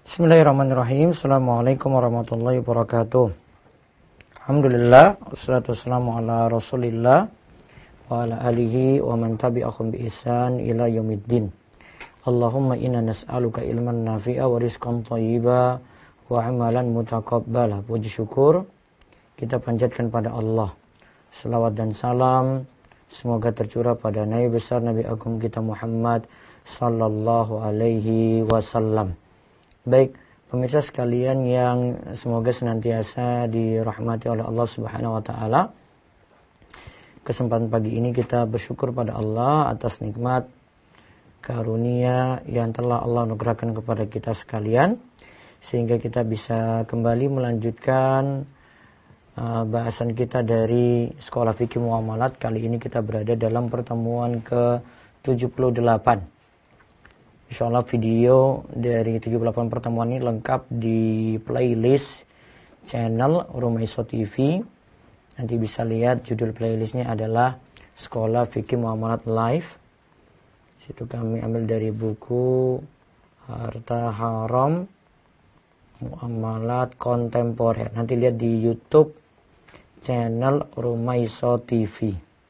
Bismillahirrahmanirrahim. Assalamualaikum warahmatullahi wabarakatuh. Alhamdulillah, wassalatu wassalamu ala Rasulillah wa ala alihi wa man tabi'ahum bi ihsan ila yaumiddin. Allahumma inna nas'aluka ilman nafi'a wa rizqan thayyiba wa amalan mutaqabbala. Puji syukur kita panjatkan pada Allah. Selawat dan salam semoga tercurah pada Nabi besar Nabi agung kita Muhammad sallallahu alaihi wasallam. Baik, pemirsa sekalian yang semoga senantiasa dirahmati oleh Allah Subhanahu wa taala. Kesempatan pagi ini kita bersyukur pada Allah atas nikmat karunia yang telah Allah anugerahkan kepada kita sekalian, sehingga kita bisa kembali melanjutkan bahasan kita dari Sekolah Fikih Muamalat. Kali ini kita berada dalam pertemuan ke-78. Insyaallah video dari 78 pertemuan ini lengkap di playlist channel Rumaiso TV. Nanti bisa lihat judul playlistnya adalah Sekolah Fikih Muamalat Live. Situ kami ambil dari buku Harta Haram Muamalat Kontemporer. Nanti lihat di YouTube channel Rumaiso TV.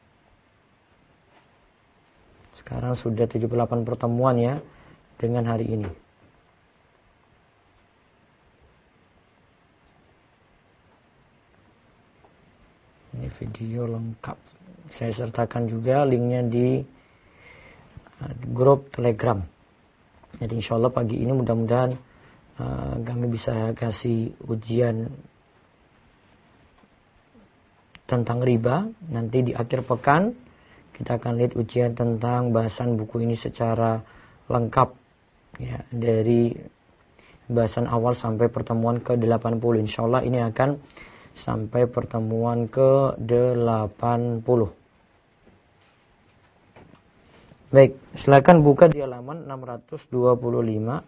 Sekarang sudah 78 pertemuan ya dengan hari ini. Ini video lengkap. Saya sertakan juga linknya di grup Telegram. Jadi insya Allah pagi ini mudah-mudahan kami bisa kasih ujian tentang riba. Nanti di akhir pekan kita akan lihat ujian tentang bahasan buku ini secara lengkap. Ya, dari bahasan awal sampai pertemuan ke-80. Insyaallah ini akan sampai pertemuan ke-80. Baik, silakan buka di halaman 625.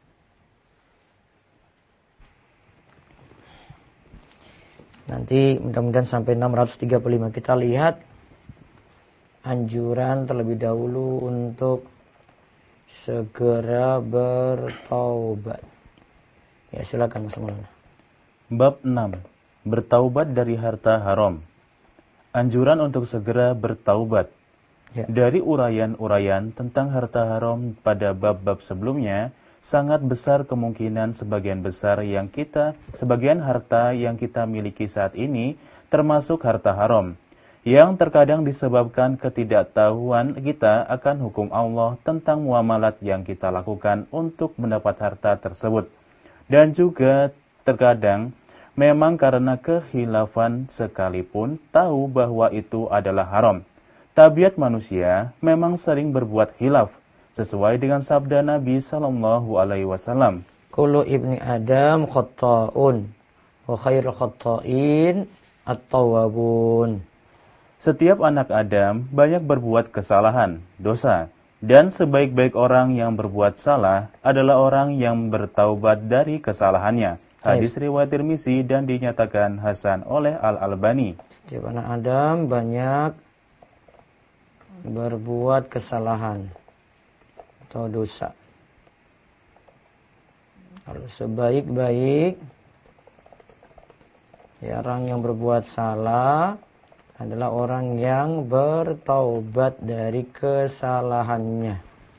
Nanti mudah-mudahan sampai 635. Kita lihat anjuran terlebih dahulu untuk segera bertaubat. Ya, silakan Mas Maulana. Bab 6. Bertaubat dari harta haram. Anjuran untuk segera bertaubat. Ya. Dari uraian-uraian tentang harta haram pada bab-bab sebelumnya, sangat besar kemungkinan sebagian harta yang kita miliki saat ini termasuk harta haram, yang terkadang disebabkan ketidaktahuan kita akan hukum Allah tentang muamalat yang kita lakukan untuk mendapat harta tersebut. Dan juga terkadang memang karena kekhilafan sekalipun tahu bahwa itu adalah haram. Tabiat manusia memang sering berbuat khilaf, sesuai dengan sabda Nabi sallallahu alaihi wasallam. Kullu ibni Adam khatta'un wa khairul khatta'in at-tawwabun. Setiap anak Adam banyak berbuat kesalahan, dosa, dan sebaik-baik orang yang berbuat salah adalah orang yang bertaubat dari kesalahannya. Hadis riwayat Tirmizi dan dinyatakan hasan oleh Al-Albani. Setiap anak Adam banyak berbuat kesalahan atau dosa. Kalau sebaik-baik orang yang berbuat salah adalah orang yang bertaubat dari kesalahannya.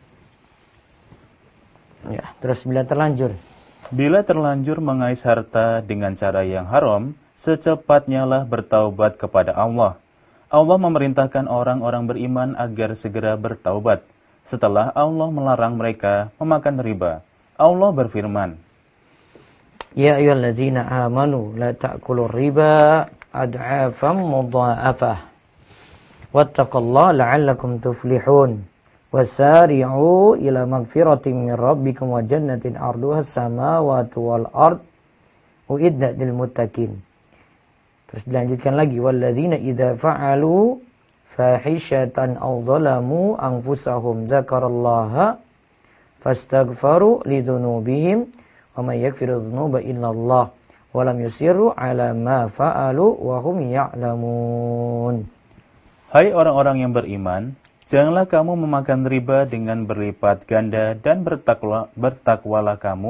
Ya, terus bila terlanjur mengais harta dengan cara yang haram, secepatnya lah bertaubat kepada Allah. Allah memerintahkan orang-orang beriman agar segera bertaubat setelah Allah melarang mereka memakan riba. Allah berfirman, Ya ayyuhalladzina amanu la ta'kulur riba ad'afam mudha'afah wattaqullaha la'allakum tuflihun wasari'u ila magfiratin min rabbikum wa jannatin 'arduha as-samawati wal ard uiddat lil muttaqin. Terus dilanjutkan lagi, walladzina idza fa'alu fahishatan aw zalamu anfusahum dzakarallaha fastaghfaru lidzunubihim wa may yaghfiru dzunuba illallah walam yusirru ala ma fa'alu wa hum ya'lamun. Hai orang-orang yang beriman, janganlah kamu memakan riba dengan berlipat ganda dan bertakwalah kamu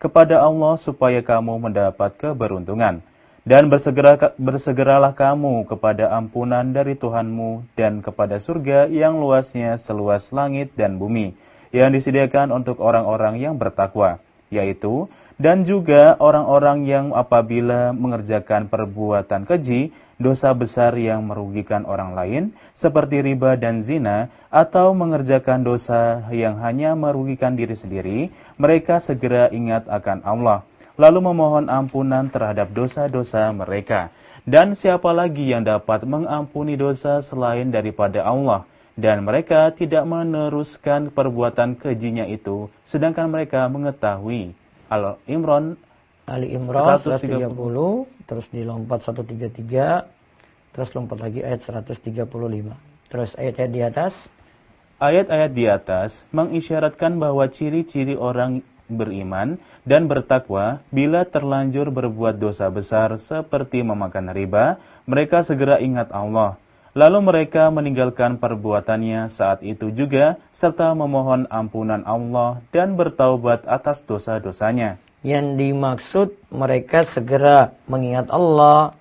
kepada Allah supaya kamu mendapat keberuntungan. Dan bersegeralah kamu kepada ampunan dari Tuhanmu dan kepada surga yang luasnya seluas langit dan bumi, yang disediakan untuk orang-orang yang bertakwa, yaitu dan juga orang-orang yang apabila mengerjakan perbuatan keji, dosa besar yang merugikan orang lain, seperti riba dan zina, atau mengerjakan dosa yang hanya merugikan diri sendiri, mereka segera ingat akan Allah, lalu memohon ampunan terhadap dosa-dosa mereka. Dan siapa lagi yang dapat mengampuni dosa selain daripada Allah? Dan mereka tidak meneruskan perbuatan kejinya itu, sedangkan mereka mengetahui. Ali Imran 130, terus dilompat 133, terus lompat lagi ayat 135. Terus ayat-ayat di atas. Ayat-ayat di atas mengisyaratkan bahwa ciri-ciri orang beriman dan bertakwa bila terlanjur berbuat dosa besar seperti memakan riba, mereka segera ingat Allah. Lalu mereka meninggalkan perbuatannya saat itu juga, serta memohon ampunan Allah dan bertaubat atas dosa-dosanya. Yang dimaksud mereka segera mengingat Allah,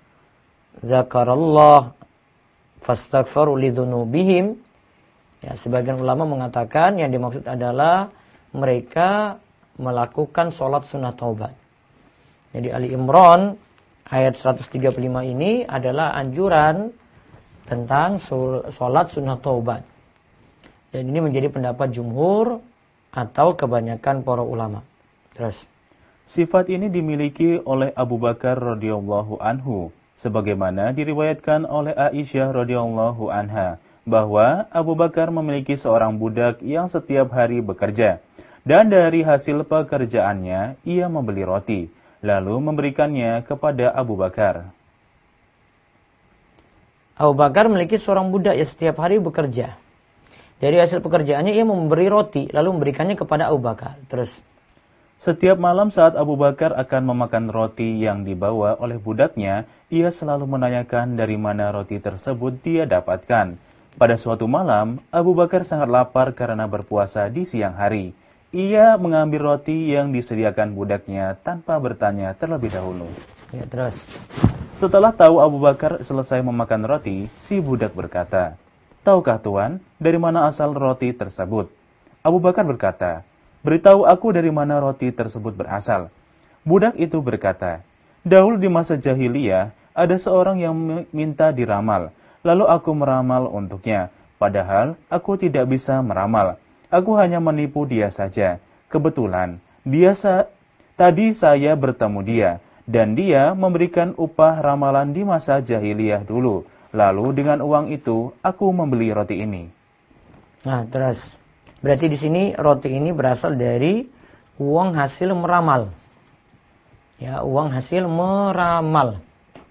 zakarallah, fastaghfaru lidzunubihim. Ya, sebagian ulama mengatakan yang dimaksud adalah mereka melakukan sholat sunat taubat. Jadi Ali Imran ayat 135 ini adalah anjuran tentang sholat sunnah taubat. Dan ini menjadi pendapat jumhur atau kebanyakan para ulama. Terus. Sifat ini dimiliki oleh Abu Bakar radhiyallahu anhu, sebagaimana diriwayatkan oleh Aisyah radhiyallahu anha, bahwa Abu Bakar memiliki seorang budak yang setiap hari bekerja. Dan dari hasil pekerjaannya, ia membeli roti, lalu memberikannya kepada Abu Bakar. Abu Bakar memiliki seorang budak yang setiap hari bekerja. Dari hasil pekerjaannya ia memberi roti, lalu memberikannya kepada Abu Bakar. Terus. Setiap malam saat Abu Bakar akan memakan roti yang dibawa oleh budaknya, ia selalu menanyakan dari mana roti tersebut dia dapatkan. Pada suatu malam, Abu Bakar sangat lapar karena berpuasa di siang hari. Ia mengambil roti yang disediakan budaknya tanpa bertanya terlebih dahulu. Ya, terus. Setelah tahu Abu Bakar selesai memakan roti, si budak berkata, "Tahukah Tuan, dari mana asal roti tersebut?" Abu Bakar berkata, "Beritahu aku dari mana roti tersebut berasal." Budak itu berkata, "Dahulu di masa jahiliyah, ada seorang yang minta diramal, lalu aku meramal untuknya, padahal aku tidak bisa meramal. Aku hanya menipu dia saja. Kebetulan, tadi saya bertemu dia, dan dia memberikan upah ramalan di masa jahiliyah dulu. Lalu dengan uang itu, aku membeli roti ini." Nah, terus. Berarti di sini roti ini berasal dari uang hasil meramal. Ya, uang hasil meramal.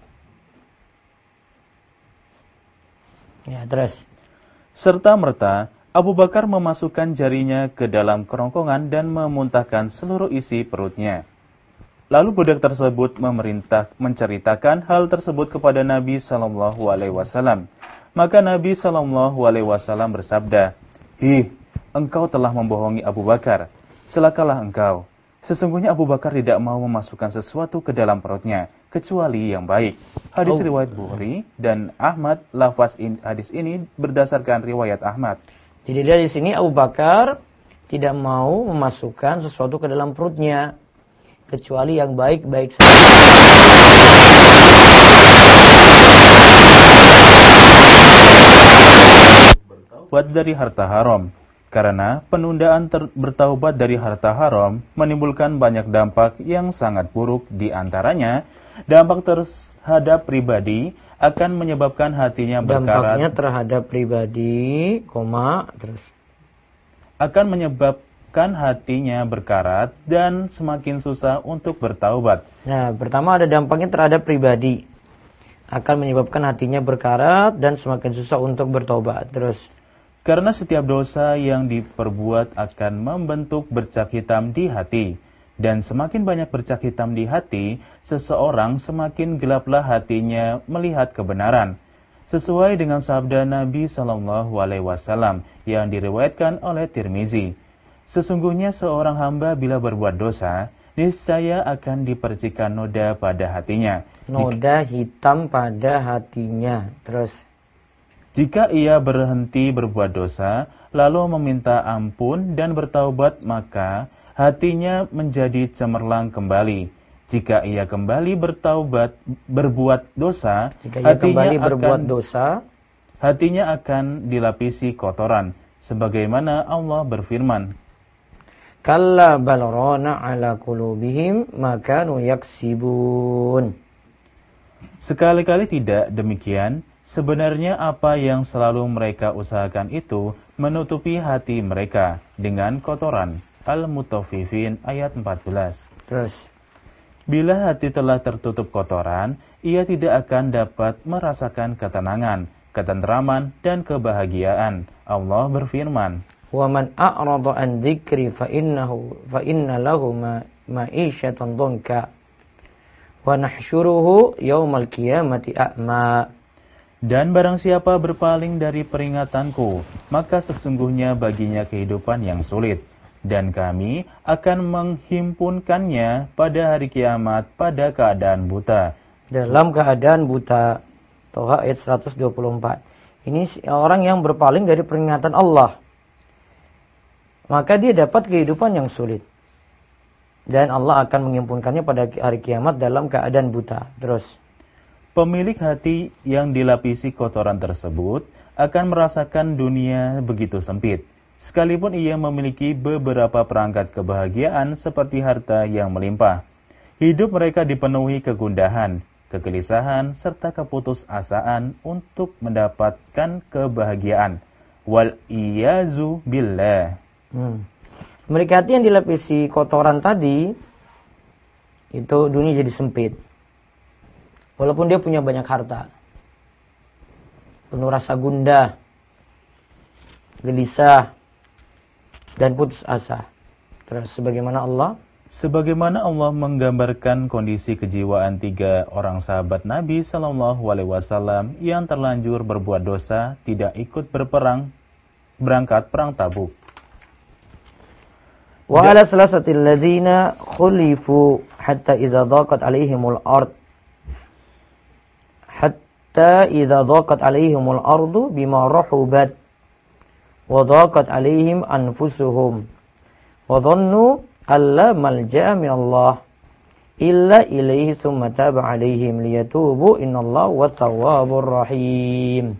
Ya, terus. Serta-merta, Abu Bakar memasukkan jarinya ke dalam kerongkongan dan memuntahkan seluruh isi perutnya. Lalu budak tersebut menceritakan hal tersebut kepada Nabi SAW. Maka Nabi SAW bersabda, "Hih, engkau telah membohongi Abu Bakar. Celakalah engkau. Sesungguhnya Abu Bakar tidak mau memasukkan sesuatu ke dalam perutnya, kecuali yang baik." Hadis riwayat Bukhari dan Ahmad. Lafaz hadis ini berdasarkan riwayat Ahmad. Jadi dari sini Abu Bakar tidak mau memasukkan sesuatu ke dalam perutnya, kecuali yang baik-baik saja. Bertaubat dari harta haram. Karena penundaan bertaubat dari harta haram menimbulkan banyak dampak yang sangat buruk, di antaranya dampak terhadap pribadi akan menyebabkan hatinya berkarat. Dampaknya terhadap pribadi, terus. Akan menyebabkan hatinya berkarat dan semakin susah untuk bertaubat. Nah, pertama ada dampaknya terhadap pribadi. Akan menyebabkan hatinya berkarat dan semakin susah untuk bertaubat. Terus. Karena setiap dosa yang diperbuat akan membentuk bercak hitam di hati. Dan semakin banyak bercak hitam di hati, seseorang semakin gelaplah hatinya melihat kebenaran. Sesuai dengan sabda Nabi SAW yang diriwayatkan oleh Tirmizi. Sesungguhnya seorang hamba bila berbuat dosa, niscaya akan dipercikan noda pada hatinya. Noda hitam pada hatinya. Terus, jika ia berhenti berbuat dosa, lalu meminta ampun dan bertaubat, maka hatinya menjadi cemerlang kembali. Jika ia kembali berbuat dosa, hatinya akan dilapisi kotoran. Sebagaimana Allah berfirman, Kalla bal rana ala qulubihim ma kanu yaksibun. Sekali-kali tidak demikian. Sebenarnya apa yang selalu mereka usahakan itu menutupi hati mereka dengan kotoran. Al-Mutaffifin ayat 14. Terus, bila hati telah tertutup kotoran, ia tidak akan dapat merasakan ketenangan, ketentraman, dan kebahagiaan. Allah berfirman, wa man a'rada an dzikri fa inna lahu ma'isyatan dhanka wa nahsyuruhu yaumal qiyamati a'ma. Dan barang siapa berpaling dari peringatanku, maka sesungguhnya baginya kehidupan yang sulit, dan kami akan menghimpunkannya pada hari kiamat pada keadaan buta. Dalam keadaan buta. Toha ayat 124. Ini orang yang berpaling dari peringatan Allah, maka dia dapat kehidupan yang sulit. Dan Allah akan menghimpunkannya pada hari kiamat dalam keadaan buta. Terus, pemilik hati yang dilapisi kotoran tersebut akan merasakan dunia begitu sempit, sekalipun ia memiliki beberapa perangkat kebahagiaan seperti harta yang melimpah. Hidup mereka dipenuhi kegundahan, kegelisahan, serta keputusasaan untuk mendapatkan kebahagiaan. Wal iyazu billah. Memiliki hati yang dilapisi kotoran tadi, itu dunia jadi sempit. Walaupun dia punya banyak harta, penuh rasa gundah, gelisah, dan putus asa. Terus, sebagaimana Allah menggambarkan kondisi kejiwaan 3 orang sahabat Nabi SAW yang terlanjur berbuat dosa, tidak ikut berangkat perang Tabuk. Wa ala salasatil ladzina khulifu hatta idza dhaqat alaihimul ardu bima rahubat wa dhaqat alaihim anfusuhum wa dhannu alla malja'a minallah illa ilaihi tsumma taba alaihim liyatubu innallaha wattawwabur rahim.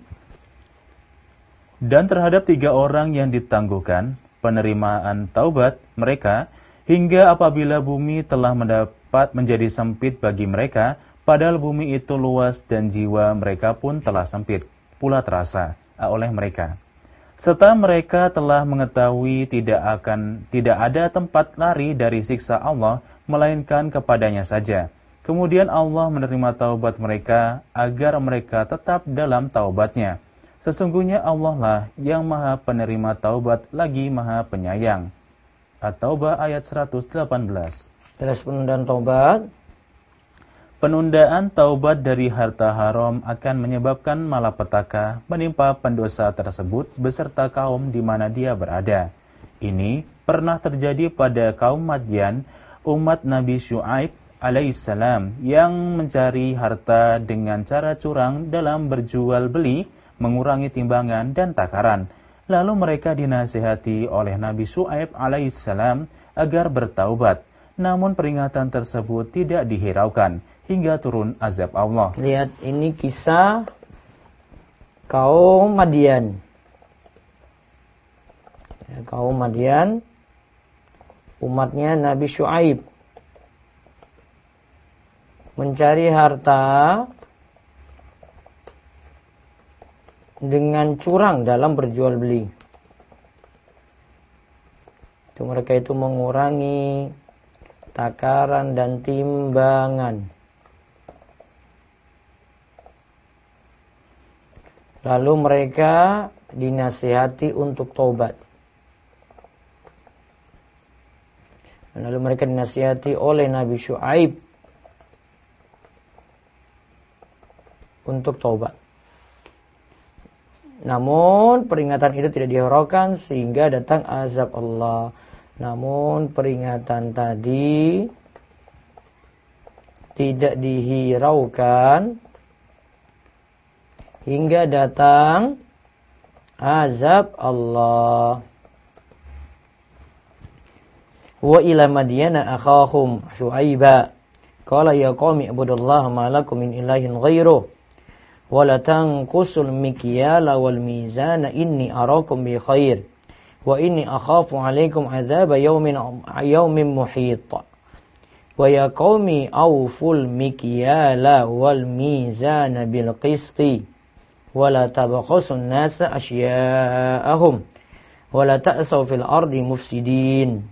Dan terhadap 3 orang yang ditangguhkan penerimaan taubat mereka, hingga apabila bumi telah menjadi sempit bagi mereka, padahal bumi itu luas dan jiwa mereka pun telah sempit pula terasa oleh mereka. Serta mereka telah mengetahui tidak ada tempat lari dari siksa Allah melainkan kepadanya saja. Kemudian Allah menerima taubat mereka agar mereka tetap dalam taubatnya. Sesungguhnya Allah lah yang maha penerima taubat lagi maha penyayang. At-Taubah ayat 118. Jelas penundaan taubat. Penundaan taubat dari harta haram akan menyebabkan malapetaka menimpa pendosa tersebut beserta kaum di mana dia berada. Ini pernah terjadi pada kaum Madyan, umat Nabi Syu'aib alaihissalam, yang mencari harta dengan cara curang dalam berjual beli, mengurangi timbangan dan takaran. Lalu mereka dinasihati oleh Nabi Syu'aib alaihissalam agar bertaubat. Namun peringatan tersebut tidak dihiraukan hingga turun azab Allah. Lihat, ini kisah kaum Madyan. Kaum Madyan, umatnya Nabi Syu'aib, mencari harta dengan curang dalam berjual beli. Mereka itu mengurangi takaran dan timbangan. Lalu mereka dinasihati untuk taubat. Lalu mereka dinasihati oleh Nabi Syu'aib untuk taubat. Namun peringatan itu tidak dihiraukan sehingga datang azab Allah. Namun peringatan tadi tidak dihiraukan hingga datang azab Allah. Wa ila Madyana akhahum Syuaiba qala ya qaumi ibudullaha ma lakum min ilahin ghairuh wa la tanqusul mikyala wal mizana inni arakum bi khair wa inni akhafu alaikum adzaba yaumin muhit. Wa ya qaumi awful mikyala wal mizana bil qisti wa la tabkhasun nasa asya'ahum wa la ta'saw fil ardi mufsidin.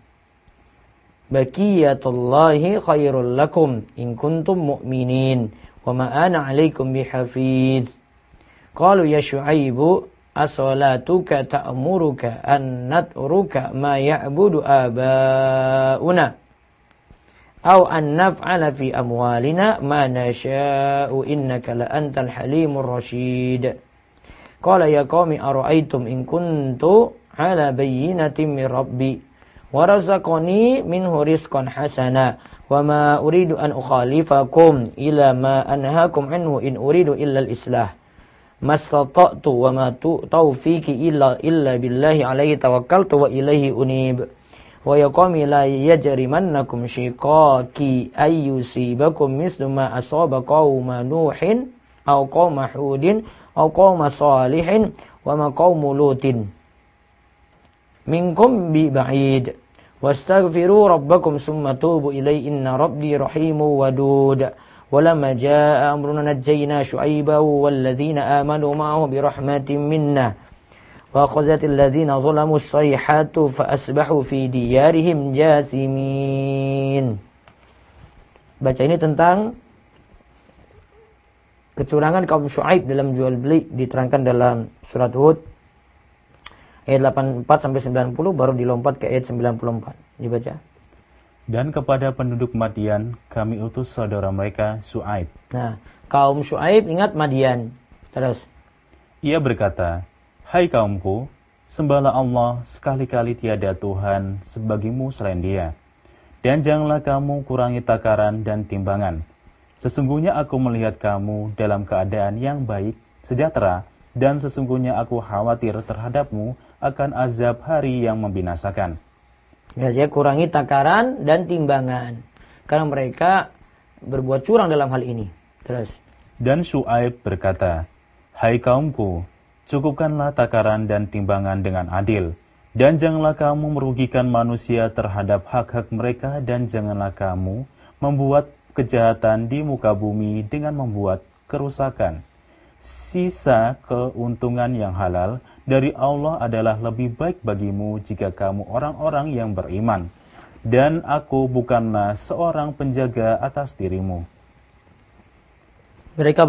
Baqiyatullahi khairul lakum in kuntum mu'minin wa ma ana 'alaikum bihafidz. Qalu ya Syuaibu as-salatuka ta'muruka an natruka ma ya'budu aba'una aw an naf'ala fi amwalina ma nasha'u innaka la antal halimur rasyid. Qala ya qaumi ara'aytum in kuntu 'ala bayyinatin min rabbi wa razaqani minhu rizqan hasana wa ma uridu an ukhalifakum ila ma anhaakum anhu in uridu illa al-islah mastata'tu wa ma tawfiqi illa billahi alayhi tawakkaltu wa ilayhi unib. Wa ya qaumi la yajrimannakum shiqaqi ayyusibakum mislu ma asaba qauma nuhin aw qauma hudin aw qauma salihin wa ma qaumu lutin minkum bi ba'id wastaghfiru rabbakum summa tubu ilaihi inna rabbi rahimun wadud. Walamma jaa amruna najjayna Syuaiba walladzina amanu ma'ahu bi rahmatin minna wa akhazatil ladzina zalamu as-sayhatu fa asbahu fi diyarihim jasimin. Baca ini tentang kecurangan kaum Syuaib dalam jual beli, diterangkan dalam surat Hud ayat 84 sampai 90, baru dilompat ke ayat 94. Dibaca. Dan kepada penduduk Madyan kami utus saudara mereka Syuaib. Nah, kaum Syuaib ingat Madyan. Terus. Ia berkata, hai kaumku, sembahlah Allah, sekali-kali tiada Tuhan sebagimu selain Dia. Dan janganlah kamu kurangi takaran dan timbangan. Sesungguhnya aku melihat kamu dalam keadaan yang baik, sejahtera, dan sesungguhnya aku khawatir terhadapmu akan azab hari yang membinasakan. Ya, dia kurangi takaran dan timbangan. Karena mereka berbuat curang dalam hal ini. Terus. Dan Syuaib berkata, hai kaumku, cukupkanlah takaran dan timbangan dengan adil. Dan janganlah kamu merugikan manusia terhadap hak-hak mereka. Dan janganlah kamu membuat kejahatan di muka bumi dengan membuat kerusakan. Sisa keuntungan yang halal dari Allah adalah lebih baik bagimu jika kamu orang-orang yang beriman. Dan aku bukanlah seorang penjaga atas dirimu. Mereka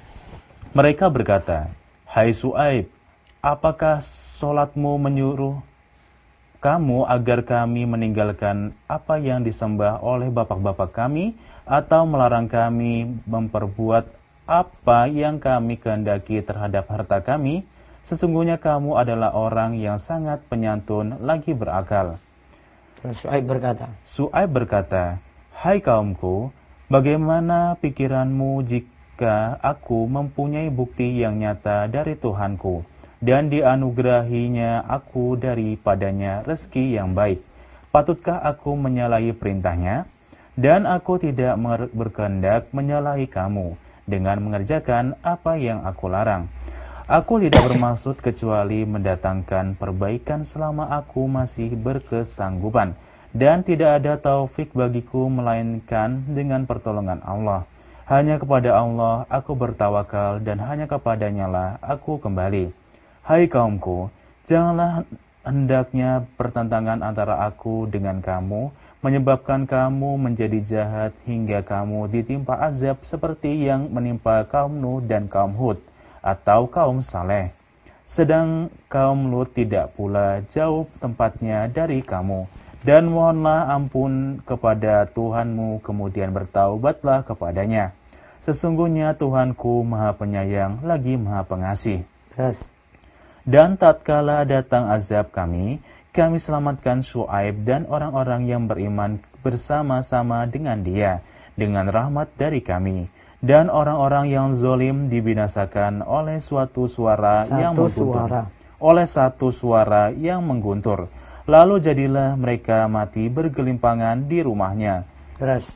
berkata, hai Syuaib, apakah solatmu menyuruh kamu agar kami meninggalkan apa yang disembah oleh bapak-bapak kami, atau melarang kami memperbuat apa yang kami kehendaki terhadap harta kami? Sesungguhnya kamu adalah orang yang sangat penyantun lagi berakal. Syuaib berkata, hai kaumku, bagaimana pikiranmu jika aku mempunyai bukti yang nyata dari Tuhanku, dan dianugerahinya aku daripadanya rezeki yang baik? Patutkah aku menyalahi perintahnya? Dan aku tidak berkehendak menyalahi kamu dengan mengerjakan apa yang aku larang. Aku tidak bermaksud kecuali mendatangkan perbaikan selama aku masih berkesanggupan. Dan tidak ada taufik bagiku melainkan dengan pertolongan Allah. Hanya kepada Allah aku bertawakal dan hanya kepadanya lah aku kembali. Hai kaumku, janganlah hendaknya pertentangan antara aku dengan kamu menyebabkan kamu menjadi jahat hingga kamu ditimpa azab seperti yang menimpa kaum Nuh dan kaum Hud atau kaum Saleh. Sedang kaum Lut tidak pula jauh tempatnya dari kamu. Dan mohonlah ampun kepada Tuhanmu, kemudian bertaubatlah kepadanya. Sesungguhnya Tuhanku Maha Penyayang lagi Maha Pengasih. Yes. Dan tatkala datang azab kami selamatkan Syuaib dan orang-orang yang beriman bersama-sama dengan dia. dengan rahmat dari kami. Dan orang-orang yang zolim dibinasakan oleh suatu suara yang mengguntur. Oleh satu suara yang mengguntur. Lalu jadilah mereka mati bergelimpangan di rumahnya. Terus,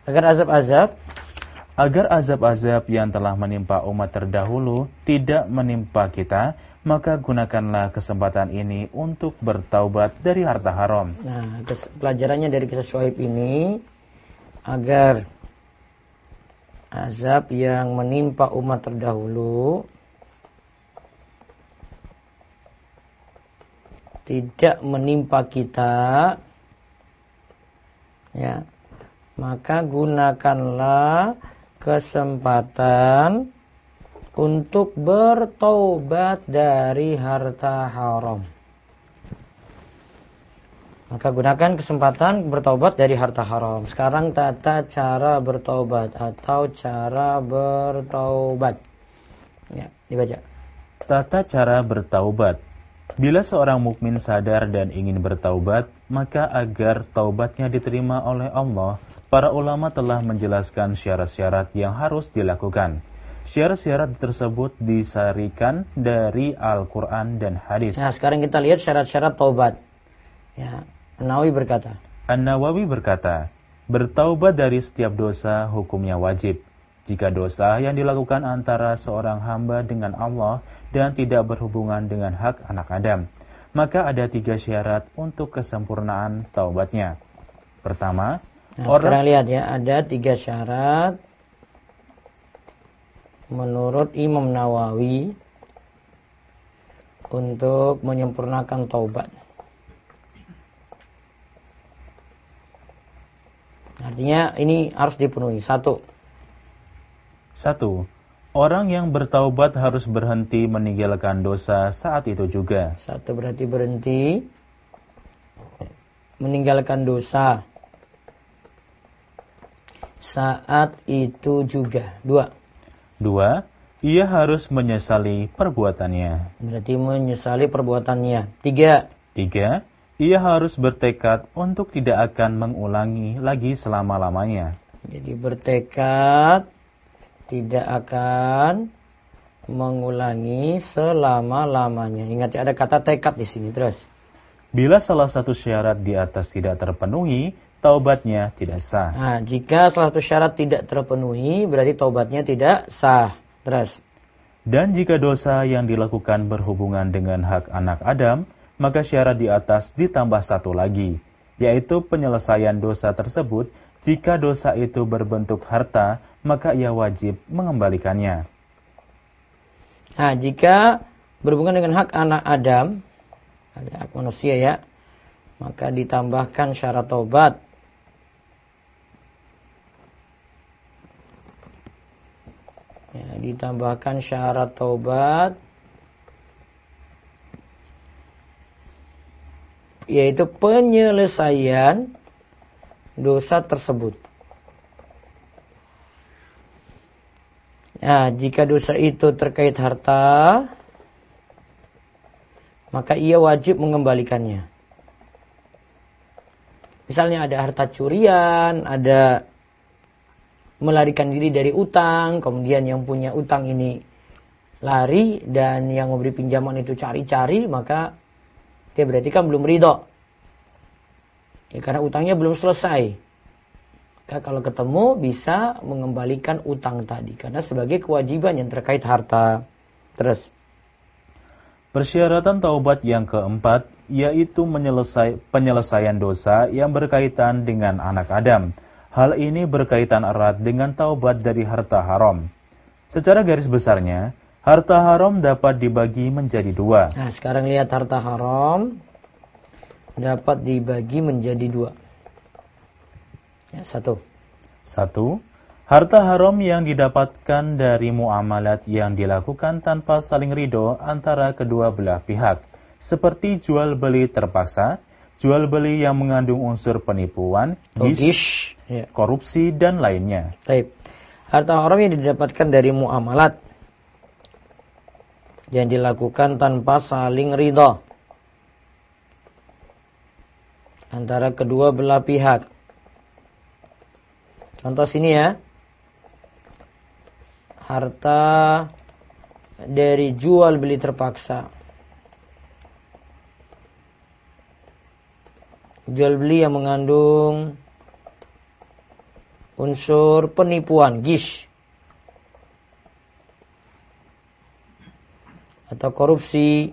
agar azab-azab yang telah menimpa umat terdahulu tidak menimpa kita, maka gunakanlah kesempatan ini untuk bertaubat dari harta haram. Nah, pelajarannya dari kisah Syuaib ini, agar azab yang menimpa umat terdahulu tidak menimpa kita, ya, maka gunakanlah kesempatan untuk bertaubat dari harta haram. Maka gunakan kesempatan bertaubat dari harta haram. Sekarang tata cara bertaubat atau cara bertaubat. Ya, dibaca. Tata cara bertaubat. Bila seorang mukmin sadar dan ingin bertaubat, maka agar taubatnya diterima oleh Allah, para ulama telah menjelaskan syarat-syarat yang harus dilakukan. Syarat-syarat tersebut disarikan dari Al-Quran dan hadis. Nah, sekarang kita lihat syarat-syarat taubat. Ya, An-Nawawi berkata, bertaubat dari setiap dosa hukumnya wajib. Jika dosa yang dilakukan antara seorang hamba dengan Allah dan tidak berhubungan dengan hak anak Adam, maka ada 3 syarat untuk kesempurnaan taubatnya. Pertama, sekarang lihat ya, ada 3 syarat menurut Imam Nawawi untuk menyempurnakan taubat. Artinya ini harus dipenuhi. 1. Orang yang bertaubat harus berhenti meninggalkan dosa saat itu juga. 1 berarti berhenti meninggalkan dosa saat itu juga. 2. Ia harus menyesali perbuatannya. Berarti menyesali perbuatannya. 3. Ia harus bertekad untuk tidak akan mengulangi lagi selama-lamanya. Jadi bertekad tidak akan mengulangi selama-lamanya. Ingat ya, ada kata tekad di sini. Terus, bila salah satu syarat di atas tidak terpenuhi, taubatnya tidak sah. Nah, jika salah satu syarat tidak terpenuhi, berarti taubatnya tidak sah. Terus, dan jika dosa yang dilakukan berhubungan dengan hak anak Adam, maka syarat di atas ditambah 1 lagi, yaitu penyelesaian dosa tersebut. Jika dosa itu berbentuk harta, maka ia wajib mengembalikannya. Nah, jika berhubungan dengan hak anak Adam, hak manusia ya, maka ditambahkan syarat taubat. Ya, ditambahkan syarat taubat, yaitu penyelesaian dosa tersebut. Nah, jika dosa itu terkait harta, maka ia wajib mengembalikannya. Misalnya ada harta curian, ada melarikan diri dari utang, kemudian yang punya utang ini lari dan yang memberi pinjaman itu cari-cari, maka dia berarti kan belum ridho. Ya, karena utangnya belum selesai. Maka kalau ketemu bisa mengembalikan utang tadi. Karena sebagai kewajiban yang terkait harta. Terus. Persyaratan taubat yang keempat, yaitu penyelesaian dosa yang berkaitan dengan anak Adam. Hal ini berkaitan erat dengan taubat dari harta haram. Secara garis besarnya, harta haram dapat dibagi menjadi 2. Nah, sekarang lihat harta haram dapat dibagi menjadi 2. Ya, 1. Harta haram yang didapatkan dari muamalat yang dilakukan tanpa saling ridho antara kedua belah pihak, seperti jual beli terpaksa, jual beli yang mengandung unsur penipuan, gish, korupsi dan lainnya. Baik. Harta haram yang didapatkan dari muamalat yang dilakukan tanpa saling ridho antara kedua belah pihak, Contoh sini ya. Harta dari jual beli terpaksa. Jual beli yang mengandung unsur penipuan, ghish, atau korupsi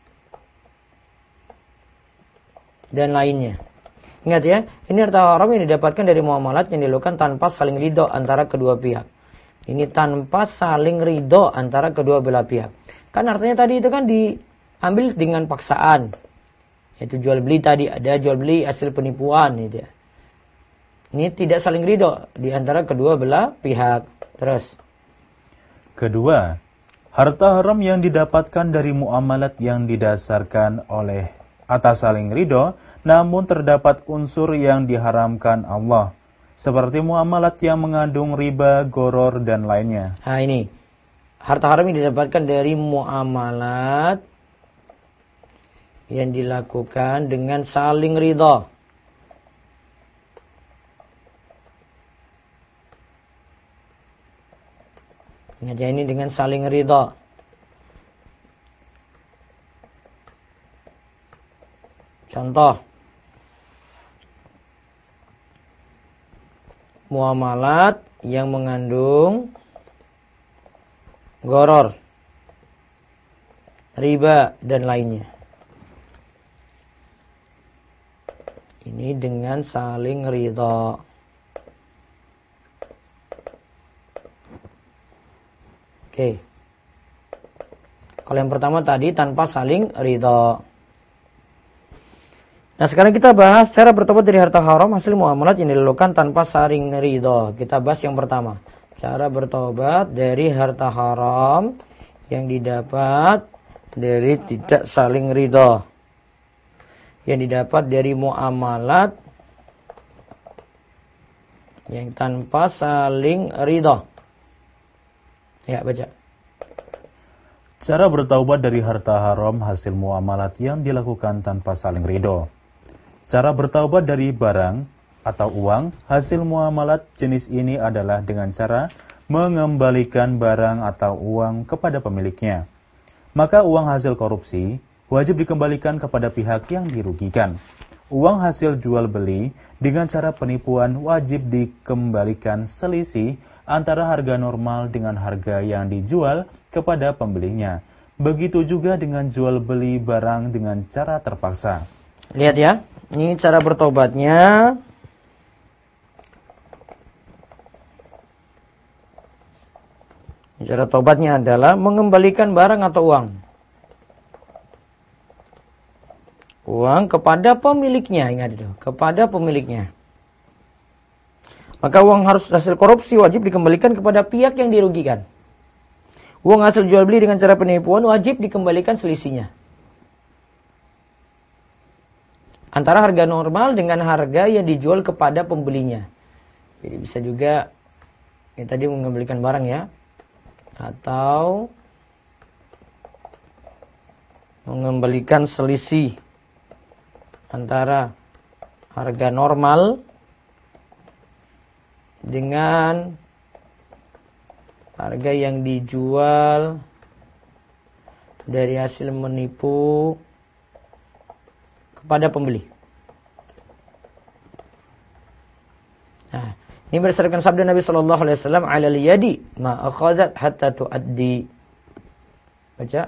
dan lainnya. Ingat ya, ini harta haram yang didapatkan dari muamalat yang dilakukan tanpa saling ridho antara kedua pihak. Ini tanpa saling ridho antara kedua belah pihak. Kan artinya tadi itu kan diambil dengan paksaan. Yaitu jual beli tadi, ada jual beli hasil penipuan gitu ya. Ini tidak saling ridho di antara kedua belah pihak. Terus. Kedua, harta haram yang didapatkan dari muamalat yang didasarkan oleh atas saling ridho, namun terdapat unsur yang diharamkan Allah, seperti muamalat yang mengandung riba, goror, dan lainnya. Nah ini, harta haram yang didapatkan dari muamalat yang dilakukan dengan saling ridho. Ingat ya, ini dengan saling ridho. Contoh, muamalat yang mengandung goror, riba, dan lainnya. Ini dengan saling ridho. Oke. Kalau yang pertama tadi tanpa saling ridho. Nah sekarang kita bahas cara bertobat dari harta haram hasil muamalat yang dilakukan tanpa saling ridho. Kita bahas yang pertama. Cara bertobat dari harta haram yang didapat dari tidak saling ridho. Yang didapat dari muamalat yang tanpa saling ridho. Ya baca. Cara bertaubat dari harta haram hasil muamalat yang dilakukan tanpa saling ridho. Cara bertaubat dari barang atau uang hasil muamalat jenis ini adalah dengan cara mengembalikan barang atau uang kepada pemiliknya. Maka uang hasil korupsi wajib dikembalikan kepada pihak yang dirugikan. Uang hasil jual beli dengan cara penipuan wajib dikembalikan selisih antara harga normal dengan harga yang dijual kepada pembelinya. Begitu juga dengan jual beli barang dengan cara terpaksa. Lihat ya, ini cara bertobatnya. Cara tobatnya adalah mengembalikan barang atau uang. Uang kepada pemiliknya, ingat itu, kepada pemiliknya. Maka uang harus hasil korupsi wajib dikembalikan kepada pihak yang dirugikan. Uang hasil jual beli dengan cara penipuan wajib dikembalikan selisihnya. Antara harga normal dengan harga yang dijual kepada pembelinya. Jadi bisa juga, ya tadi mengembalikan barang ya. Atau mengembalikan selisih antara harga normal dengan harga yang dijual dari hasil menipu kepada pembeli. Nah, ini berdasarkan sabda Nabi sallallahu alaihi wasallam, "'Alal yadi ma akhadhat hatta tuaddi." Baca.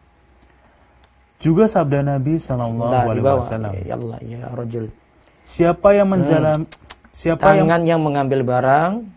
Juga sabda Nabi sallallahu alaihi wasallam. Ya Allah, ya rajul. Siapa yang tangan yang mengambil barang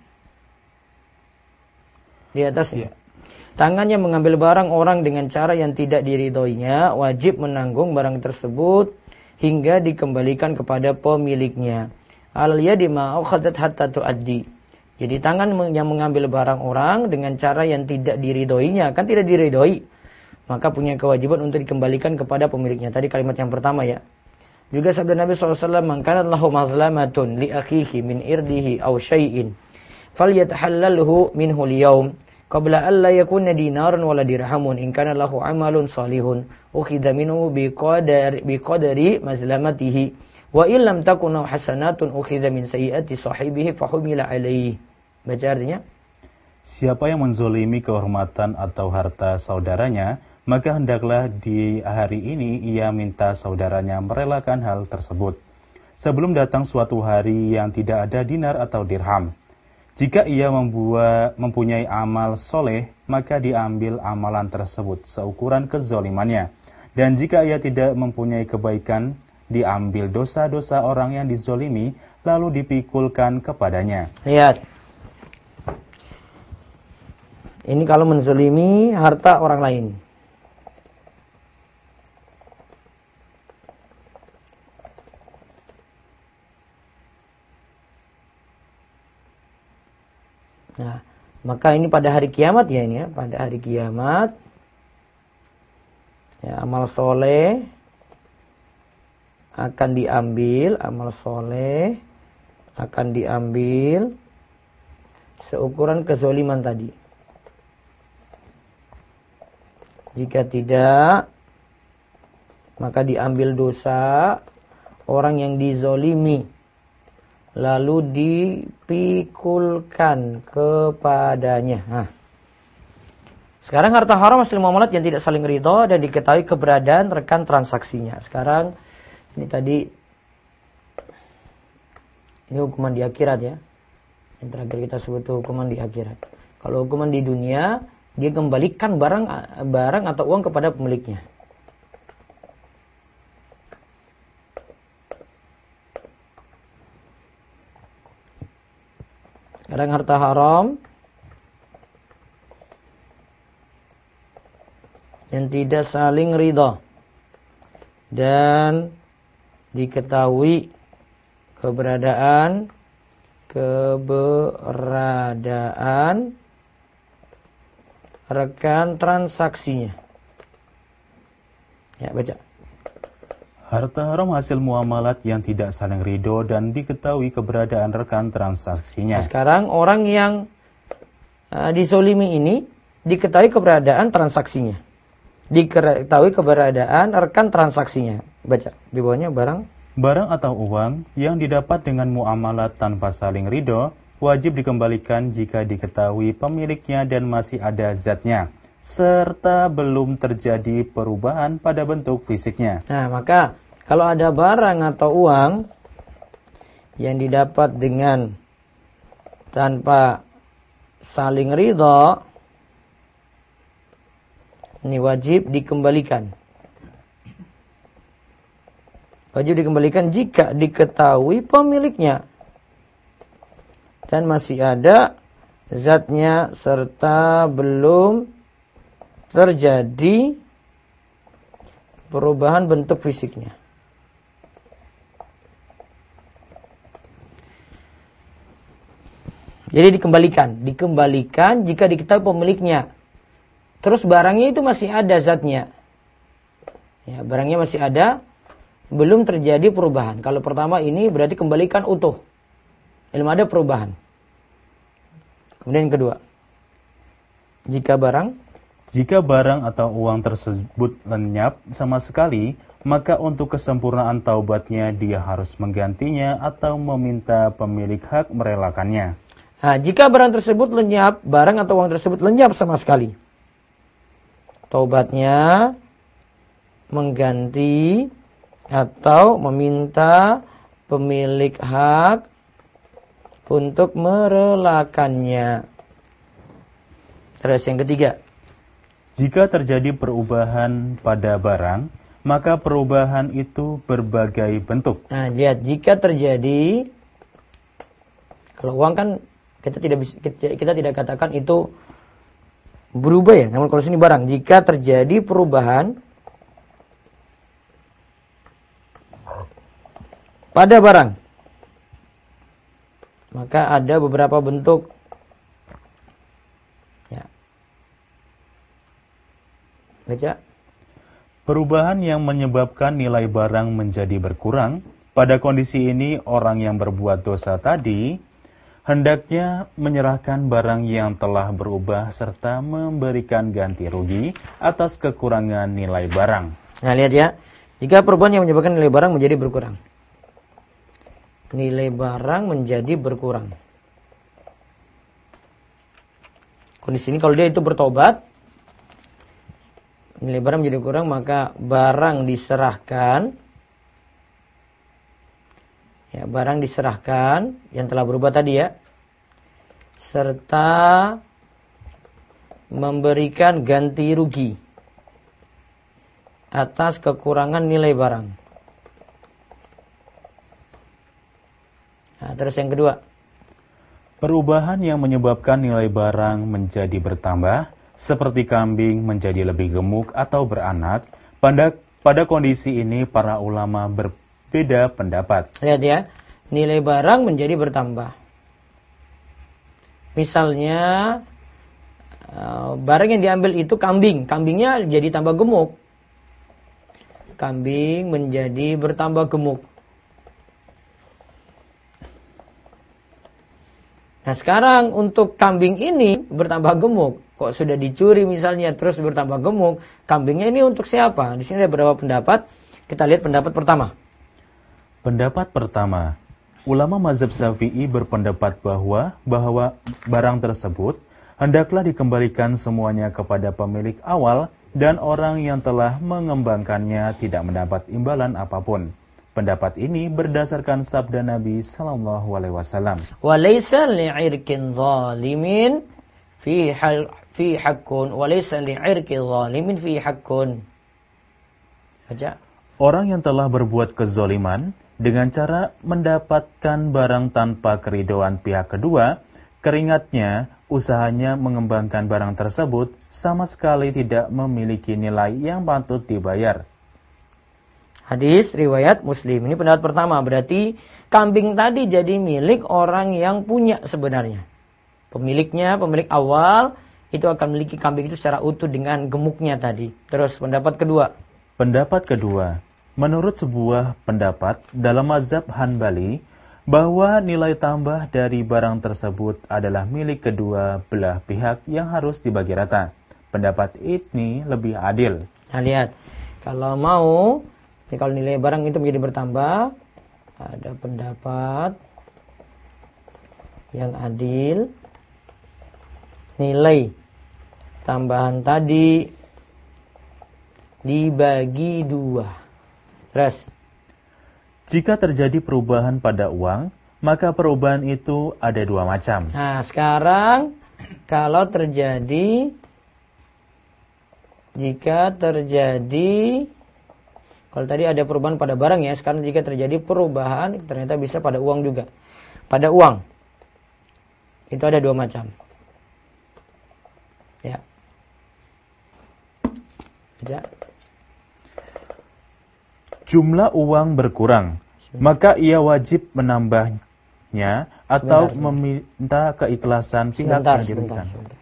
di atasnya. Tangan yang mengambil barang orang dengan cara yang tidak diridhoinya wajib menanggung barang tersebut hingga dikembalikan kepada pemiliknya. Al-yadi ma akhadhat hatta tuaddi. Jadi tangan yang mengambil barang orang dengan cara yang tidak diridhoinya, kan tidak diridhoi, maka punya kewajiban untuk dikembalikan kepada pemiliknya. Tadi kalimat yang pertama ya. Juga sabda Nabi SAW, "Man kana lahu mazlamatun li akhihi min irdihi aw syai'in falyatahallalhu minhu al-yawm qabla an la yakuna dinaran wala dirhamun in kana lahu amalun salihun ukhidha minhu biqadari mazlamatihi Wa illam takunu hasanatun ukhidha min sayyiati sahibihi fahumila alaihi. Baca artinya. Siapa yang menzolimi kehormatan atau harta saudaranya, maka hendaklah di hari ini ia minta saudaranya merelakan hal tersebut, sebelum datang suatu hari yang tidak ada dinar atau dirham. Jika ia mempunyai amal soleh, maka diambil amalan tersebut seukuran kezolimannya. Dan jika ia tidak mempunyai kebaikan, diambil dosa-dosa orang yang dizolimi, lalu dipikulkan kepadanya. Lihat. Ini kalau menzolimi harta orang lain. Nah, maka ini pada hari kiamat ya ini ya. Pada hari kiamat. Ya, amal soleh akan diambil. Amal soleh akan diambil seukuran kezoliman tadi. Jika tidak, maka diambil dosa orang yang dizolimi, lalu dipikulkan kepadanya. Nah, sekarang harta haram hasil muamalat yang tidak saling ridho dan diketahui keberadaan rekan transaksinya. Sekarang ini tadi, ini hukuman di akhirat ya. Yang terakhir kita sebut hukuman di akhirat. Kalau hukuman di dunia, dia kembalikan barang atau uang kepada pemiliknya. Sekarang harta haram yang tidak saling ridha dan diketahui keberadaan rekan transaksinya. Ya, baca. Harta haram hasil muamalat yang tidak saling ridho dan diketahui keberadaan rekan transaksinya. Nah, sekarang orang yang dizolimi ini diketahui keberadaan transaksinya. Diketahui keberadaan rekan transaksinya. Baca. Di bawahnya barang. Barang atau uang yang didapat dengan muamalat tanpa saling ridho wajib dikembalikan jika diketahui pemiliknya dan masih ada zatnya, serta belum terjadi perubahan pada bentuk fisiknya. Nah, maka kalau ada barang atau uang yang didapat dengan tanpa saling ridho, ini wajib dikembalikan. Wajib dikembalikan jika diketahui pemiliknya dan masih ada zatnya serta belum terjadi perubahan bentuk fisiknya. Jadi dikembalikan jika diketahui pemiliknya. Terus barangnya itu masih ada zatnya. Ya, barangnya masih ada, belum terjadi perubahan. Kalau pertama ini berarti kembalikan utuh. Belum ada perubahan. Kemudian yang kedua. Jika barang atau uang tersebut lenyap sama sekali, maka untuk kesempurnaan taubatnya dia harus menggantinya atau meminta pemilik hak merelakannya. Nah, jika barang tersebut lenyap, barang atau uang tersebut lenyap sama sekali, taubatnya mengganti atau meminta pemilik hak untuk merelakannya. Terus yang ketiga. Jika terjadi perubahan pada barang, maka perubahan itu berbagai bentuk. Nah, lihat, jika terjadi, kalau uang kan kita tidak katakan itu berubah ya. Namun kalau sini barang, jika terjadi perubahan pada barang, maka ada beberapa bentuk. Ya. Baca. Perubahan yang menyebabkan nilai barang menjadi berkurang. Pada kondisi ini, orang yang berbuat dosa tadi hendaknya menyerahkan barang yang telah berubah serta memberikan ganti rugi atas kekurangan nilai barang. Nah, lihat ya. Jika perubahan yang menyebabkan nilai barang menjadi berkurang. nilai barang menjadi berkurang. Kondisi ini kalau dia itu bertobat, nilai barang menjadi kurang, maka barang diserahkan. Ya, barang diserahkan yang telah berubah tadi ya. Serta memberikan ganti rugi atas kekurangan nilai barang. Nah, terus yang kedua. Perubahan yang menyebabkan nilai barang menjadi bertambah, seperti kambing menjadi lebih gemuk atau beranak. Pada kondisi ini para ulama berbeda pendapat. Lihat ya, nilai barang menjadi bertambah. Misalnya barang yang diambil itu kambing, kambingnya jadi tambah gemuk. Kambing menjadi bertambah gemuk. Nah sekarang untuk kambing ini bertambah gemuk, kok sudah dicuri misalnya terus bertambah gemuk, kambingnya ini untuk siapa? Di sini ada beberapa pendapat. Kita lihat pendapat pertama. Pendapat pertama, ulama mazhab Syafi'i berpendapat bahwa barang tersebut hendaklah dikembalikan semuanya kepada pemilik awal dan orang yang telah mengembangkannya tidak mendapat imbalan apapun. Pendapat ini berdasarkan sabda Nabi sallallahu alaihi wasallam. Wa laysa li'irkin zalimin fi haqqun wa laysa li'irkin zalimin fi haqqun. Baca. Orang yang telah berbuat kezaliman dengan cara mendapatkan barang tanpa keridhaan pihak kedua, keringatnya, usahanya mengembangkan barang tersebut sama sekali tidak memiliki nilai yang patut dibayar. Hadis riwayat Muslim. Ini pendapat pertama, berarti kambing tadi jadi milik orang yang punya sebenarnya. Pemiliknya, pemilik awal itu akan memiliki kambing itu secara utuh dengan gemuknya tadi. Terus pendapat kedua. Pendapat kedua, menurut sebuah pendapat dalam mazhab Hanbali bahwa nilai tambah dari barang tersebut adalah milik kedua belah pihak yang harus dibagi rata. Pendapat ini lebih adil. Nah lihat, kalau mau kalau nilai barang itu menjadi bertambah, ada pendapat yang adil. Nilai tambahan tadi dibagi 2. Terus, jika terjadi perubahan pada uang, maka perubahan itu ada 2 macam. Nah, sekarang kalau kalau tadi ada perubahan pada barang ya, sekarang jika terjadi perubahan ternyata bisa pada uang juga. Pada uang itu ada 2 macam. Ya. Ya. Jumlah uang berkurang, maka ia wajib menambahnya atau meminta keikhlasan pihak yang dirugikan. Sebentar.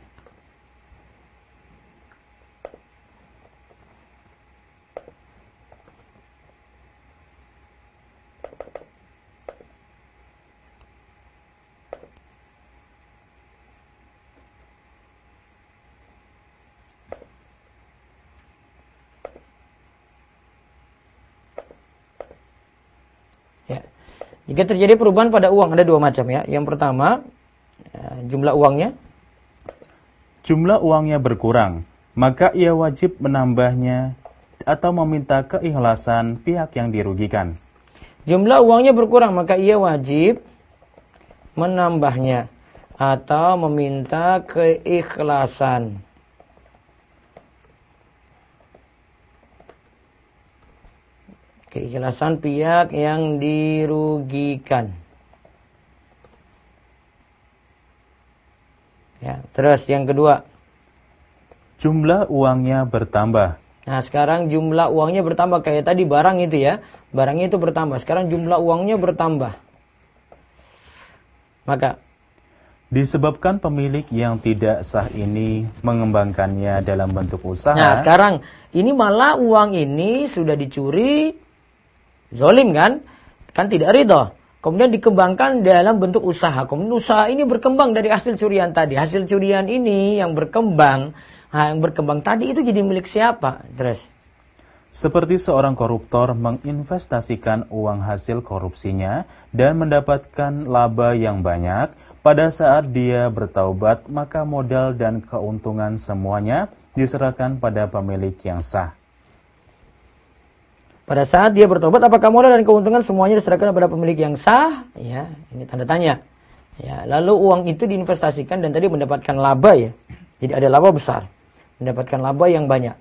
Jika terjadi perubahan pada uang ada 2 macam ya. Yang pertama, jumlah uangnya. Jumlah uangnya berkurang, maka ia wajib menambahnya atau meminta keikhlasan pihak yang dirugikan. Jumlah uangnya berkurang, maka ia wajib menambahnya atau meminta keikhlasan. Keikhlasan pihak yang dirugikan. Ya, terus yang kedua. Jumlah uangnya bertambah. Nah, sekarang jumlah uangnya bertambah kayak tadi barang itu ya. Barangnya itu bertambah. Sekarang jumlah uangnya bertambah. Maka disebabkan pemilik yang tidak sah ini mengembangkannya dalam bentuk usaha. Nah, sekarang ini malah uang ini sudah dicuri. Zolim kan tidak ridho. Kemudian dikembangkan dalam bentuk usaha. Kemudian usaha ini berkembang dari hasil curian tadi. Hasil curian ini yang berkembang tadi itu jadi milik siapa? Terus Seperti seorang koruptor menginvestasikan uang hasil korupsinya dan mendapatkan laba yang banyak, pada saat dia bertaubat maka modal dan keuntungan semuanya diserahkan pada pemilik yang sah. Pada saat dia bertobat, apakah modal dan keuntungan semuanya diserahkan kepada pemilik yang sah? Ya, ini tanda tanya. Ya, lalu uang itu diinvestasikan dan tadi mendapatkan laba ya. Jadi ada laba besar. Mendapatkan laba yang banyak.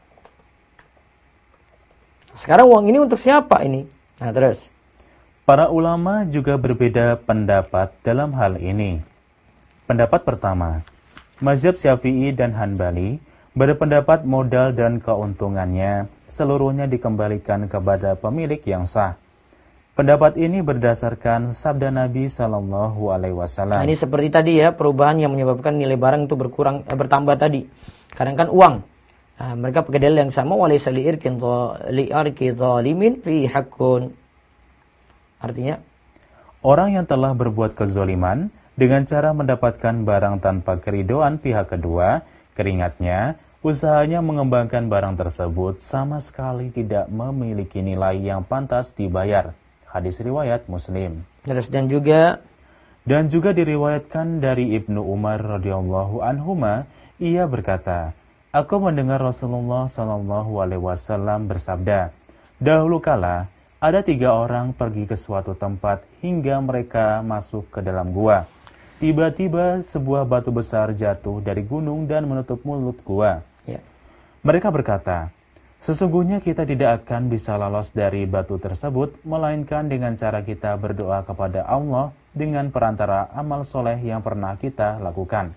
Sekarang uang ini untuk siapa ini? Nah, terus. Para ulama juga berbeda pendapat dalam hal ini. Pendapat pertama, mazhab Syafi'i dan Hanbali berpendapat modal dan keuntungannya seluruhnya dikembalikan kepada pemilik yang sah. Pendapat ini berdasarkan sabda Nabi Shallallahu Alaihi Wasallam. Nah, ini seperti tadi ya, perubahan yang menyebabkan nilai barang itu bertambah tadi. Kadang kan uang. Nah, mereka pakai dalil yang sama, walaysa li'arki zalimin fi haqqun. Artinya, orang yang telah berbuat kezaliman dengan cara mendapatkan barang tanpa keridhaan pihak kedua, keringatnya, usahanya mengembangkan barang tersebut sama sekali tidak memiliki nilai yang pantas dibayar. Hadis riwayat Muslim. Dan juga diriwayatkan dari Ibnu Umar radhiyallahu anhuma, ia berkata, aku mendengar Rasulullah sallallahu alaihi wasallam bersabda, dahulu kala ada 3 orang pergi ke suatu tempat hingga mereka masuk ke dalam gua. Tiba-tiba sebuah batu besar jatuh dari gunung dan menutup mulut gua. Ya. Mereka berkata, sesungguhnya kita tidak akan bisa lolos dari batu tersebut, melainkan dengan cara kita berdoa kepada Allah dengan perantara amal soleh yang pernah kita lakukan.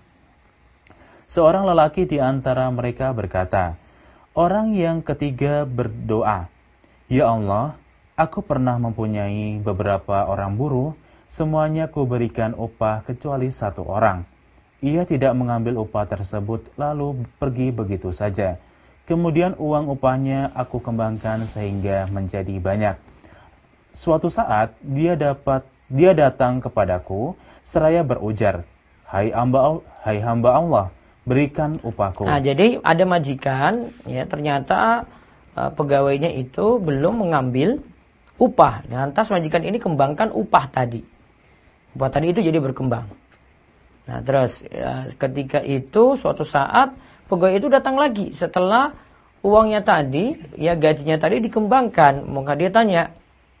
Seorang lelaki di antara mereka berkata, orang yang ketiga berdoa, ya Allah, aku pernah mempunyai beberapa orang buruh, semuanya kuberikan upah kecuali 1 orang. Ia tidak mengambil upah tersebut lalu pergi begitu saja. Kemudian uang upahnya aku kembangkan sehingga menjadi banyak. Suatu saat dia datang kepadaku seraya berujar, hai hamba Allah, berikan upahku. Nah, jadi ada majikan, ya ternyata pegawainya itu belum mengambil upah. Lantas majikan ini kembangkan upah tadi. Upah tadi itu jadi berkembang. Nah, terus ketika itu suatu saat pegawai itu datang lagi setelah uangnya tadi, ya gajinya tadi dikembangkan. Maka dia tanya,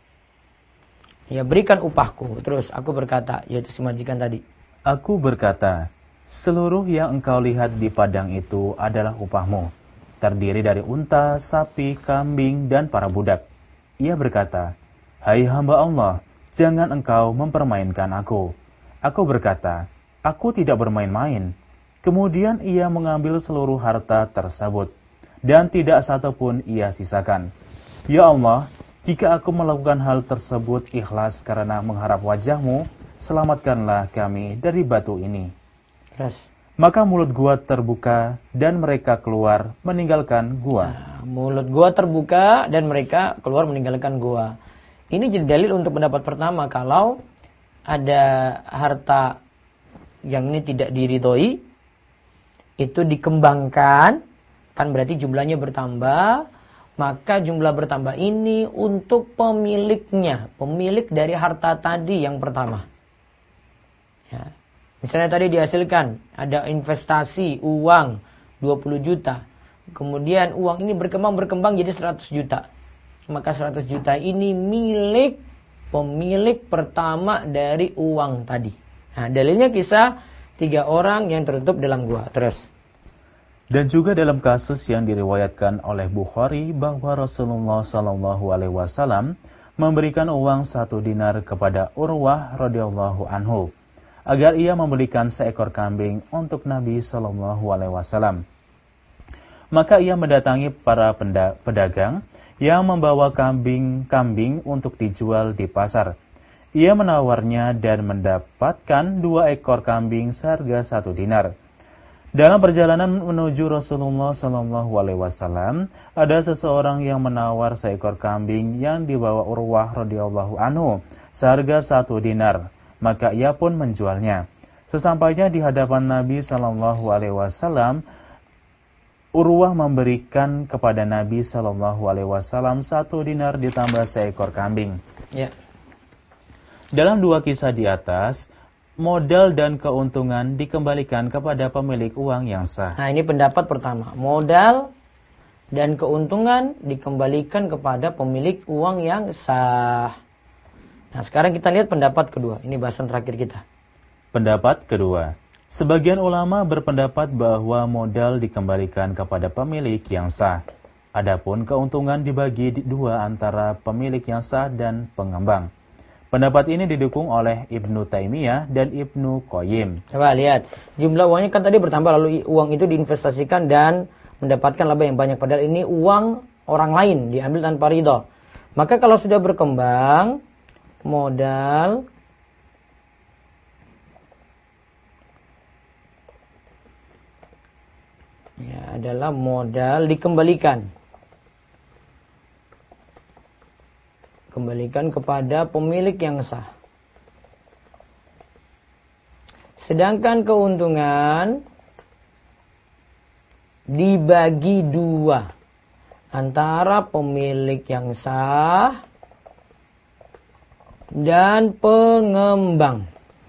ya berikan upahku. Terus aku berkata, yaitu si majikan tadi. Aku berkata, seluruh yang engkau lihat di padang itu adalah upahmu. Terdiri dari unta, sapi, kambing, dan para budak. Ia berkata, hai hamba Allah, jangan engkau mempermainkan aku. Aku berkata, aku tidak bermain-main. Kemudian ia mengambil seluruh harta tersebut, dan tidak satupun ia sisakan. Ya Allah, jika aku melakukan hal tersebut ikhlas karena mengharap wajahmu, selamatkanlah kami dari batu ini. Terus. Maka mulut gua terbuka dan mereka keluar meninggalkan gua. Nah, mulut gua terbuka dan mereka keluar meninggalkan gua. Ini jadi dalil untuk pendapat pertama, kalau ada harta yang ini tidak diridhoi, itu dikembangkan, kan berarti jumlahnya bertambah, maka jumlah bertambah ini untuk pemiliknya, pemilik dari harta tadi yang pertama. Ya. Misalnya tadi dihasilkan, ada investasi uang 20 juta, kemudian uang ini berkembang jadi 100 juta. Maka 100 juta ini milik pemilik pertama dari uang tadi. Nah, dalilnya kisah 3 orang yang tertutup dalam gua. Terus. Dan juga dalam kasus yang diriwayatkan oleh Bukhari bahwa Rasulullah SAW memberikan uang 1 dinar kepada Urwah radhiyallahu anhu agar ia membelikan seekor kambing untuk Nabi SAW. Maka ia mendatangi para pedagang yang membawa kambing untuk dijual di pasar. Ia menawarnya dan mendapatkan 2 ekor kambing seharga 1 dinar. Dalam perjalanan menuju Rasulullah SAW, ada seseorang yang menawar seekor kambing yang dibawa Urwah radhiyallahu anhu seharga 1 dinar. Maka ia pun menjualnya. Sesampainya di hadapan Nabi SAW, Urwah memberikan kepada Nabi Shallallahu Alaihi Wasallam 1 dinar ditambah seekor kambing. Ya. Dalam 2 kisah di atas, modal dan keuntungan dikembalikan kepada pemilik uang yang sah. Nah, ini pendapat pertama. Modal dan keuntungan dikembalikan kepada pemilik uang yang sah. Nah, sekarang kita lihat pendapat kedua. Ini bahasan terakhir kita. Pendapat kedua. Sebagian ulama berpendapat bahwa modal dikembalikan kepada pemilik yang sah. Adapun keuntungan dibagi 2 antara pemilik yang sah dan pengembang. Pendapat ini didukung oleh Ibnu Taimiyah dan Ibnu Qayyim. Coba lihat. Jumlah uangnya kan tadi bertambah, lalu uang itu diinvestasikan dan mendapatkan laba yang banyak. Padahal ini uang orang lain, diambil tanpa ridho. Maka kalau sudah berkembang, modal ya adalah modal dikembalikan. Kembalikan kepada pemilik yang sah. Sedangkan keuntungan dibagi 2 antara pemilik yang sah dan pengembang.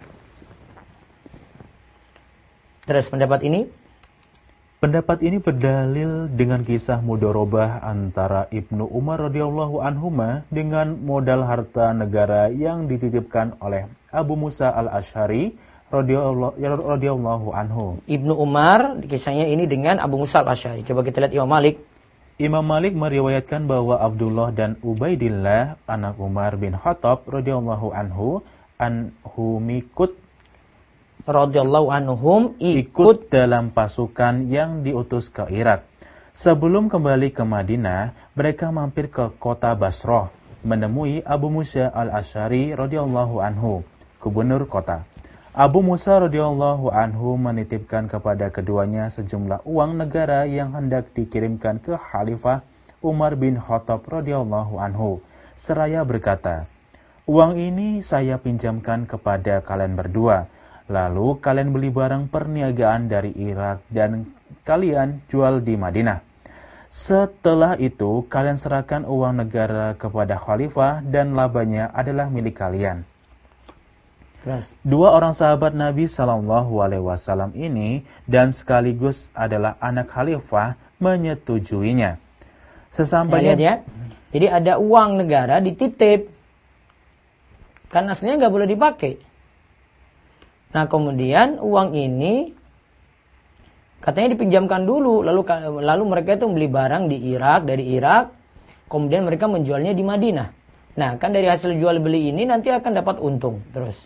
Terus pendapat ini? Pendapat ini berdalil dengan kisah mudharabah antara Ibnu Umar radhiyallahu anhuma dengan modal harta negara yang dititipkan oleh Abu Musa al-Asy'ari radhiyallahu anhu. Ibnu Umar kisahnya ini dengan Abu Musa al-Asy'ari. Coba kita lihat Imam Malik. Imam Malik meriwayatkan bahwa Abdullah dan Ubaidillah anak Umar bin Khattab radhiyallahu anhum ikut dalam pasukan yang diutus ke Irak. Sebelum kembali ke Madinah, mereka mampir ke kota Basrah, menemui Abu Musa al-Asy'ari radhiyallahu anhu, gubernur kota. Abu Musa radhiyallahu anhu menitipkan kepada keduanya sejumlah uang negara yang hendak dikirimkan ke Khalifah Umar bin Khattab radhiyallahu anhu, seraya berkata, "Uang ini saya pinjamkan kepada kalian berdua. Lalu kalian beli barang perniagaan dari Irak dan kalian jual di Madinah. Setelah itu kalian serahkan uang negara kepada khalifah dan labanya adalah milik kalian." Yes. 2 orang sahabat Nabi Shallallahu Alaihi Wasallam ini dan sekaligus adalah anak khalifah menyetujuinya. Sesampainya ya. Jadi ada uang negara dititip, kan aslinya nggak boleh dipakai. Nah kemudian uang ini katanya dipinjamkan dulu, lalu mereka itu membeli barang dari Irak, kemudian mereka menjualnya di Madinah. Nah kan dari hasil jual beli ini nanti akan dapat untung terus.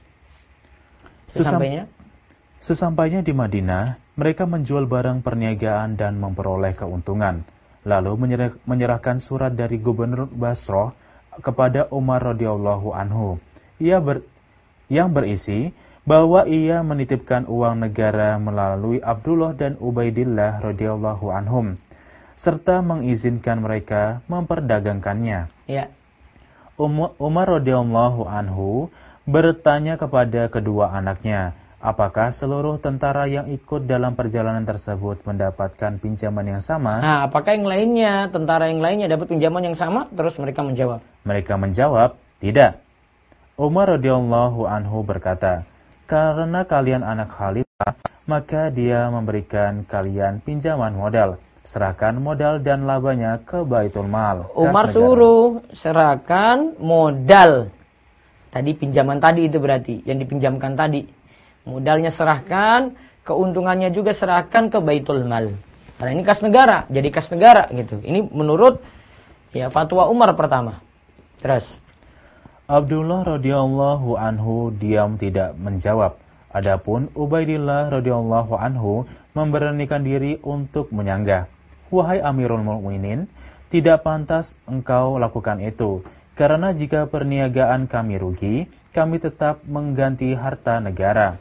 Sesampainya di Madinah, mereka menjual barang perniagaan dan memperoleh keuntungan. Lalu menyerahkan surat dari gubernur Basrah kepada Umar radhiyallahu anhu, yang berisi bahwa ia menitipkan uang negara melalui Abdullah dan Ubaidillah radhiyallahu anhum, serta mengizinkan mereka memperdagangkannya. Ya. Umar radhiyallahu anhu bertanya kepada kedua anaknya, apakah seluruh tentara yang ikut dalam perjalanan tersebut mendapatkan pinjaman yang sama? Nah, apakah tentara yang lainnya dapat pinjaman yang sama? Terus mereka menjawab. Mereka menjawab, tidak. Umar radhiyallahu anhu berkata, karena kalian anak khalifah, maka dia memberikan kalian pinjaman modal. Serahkan modal dan labanya ke Baitul Mal. Umar suruh serahkan modal. Tadi pinjaman tadi itu berarti, yang dipinjamkan tadi. Modalnya serahkan, keuntungannya juga serahkan ke Baitul Mal. Karena ini kas negara, jadi kas negara gitu. Ini menurut fatwa Umar pertama. Terus Abdullah radhiyallahu anhu diam tidak menjawab. Adapun Ubaidillah radhiyallahu anhu memberanikan diri untuk menyanggah. Wahai Amirul Mukminin, tidak pantas engkau lakukan itu. Karena jika perniagaan kami rugi, kami tetap mengganti harta negara.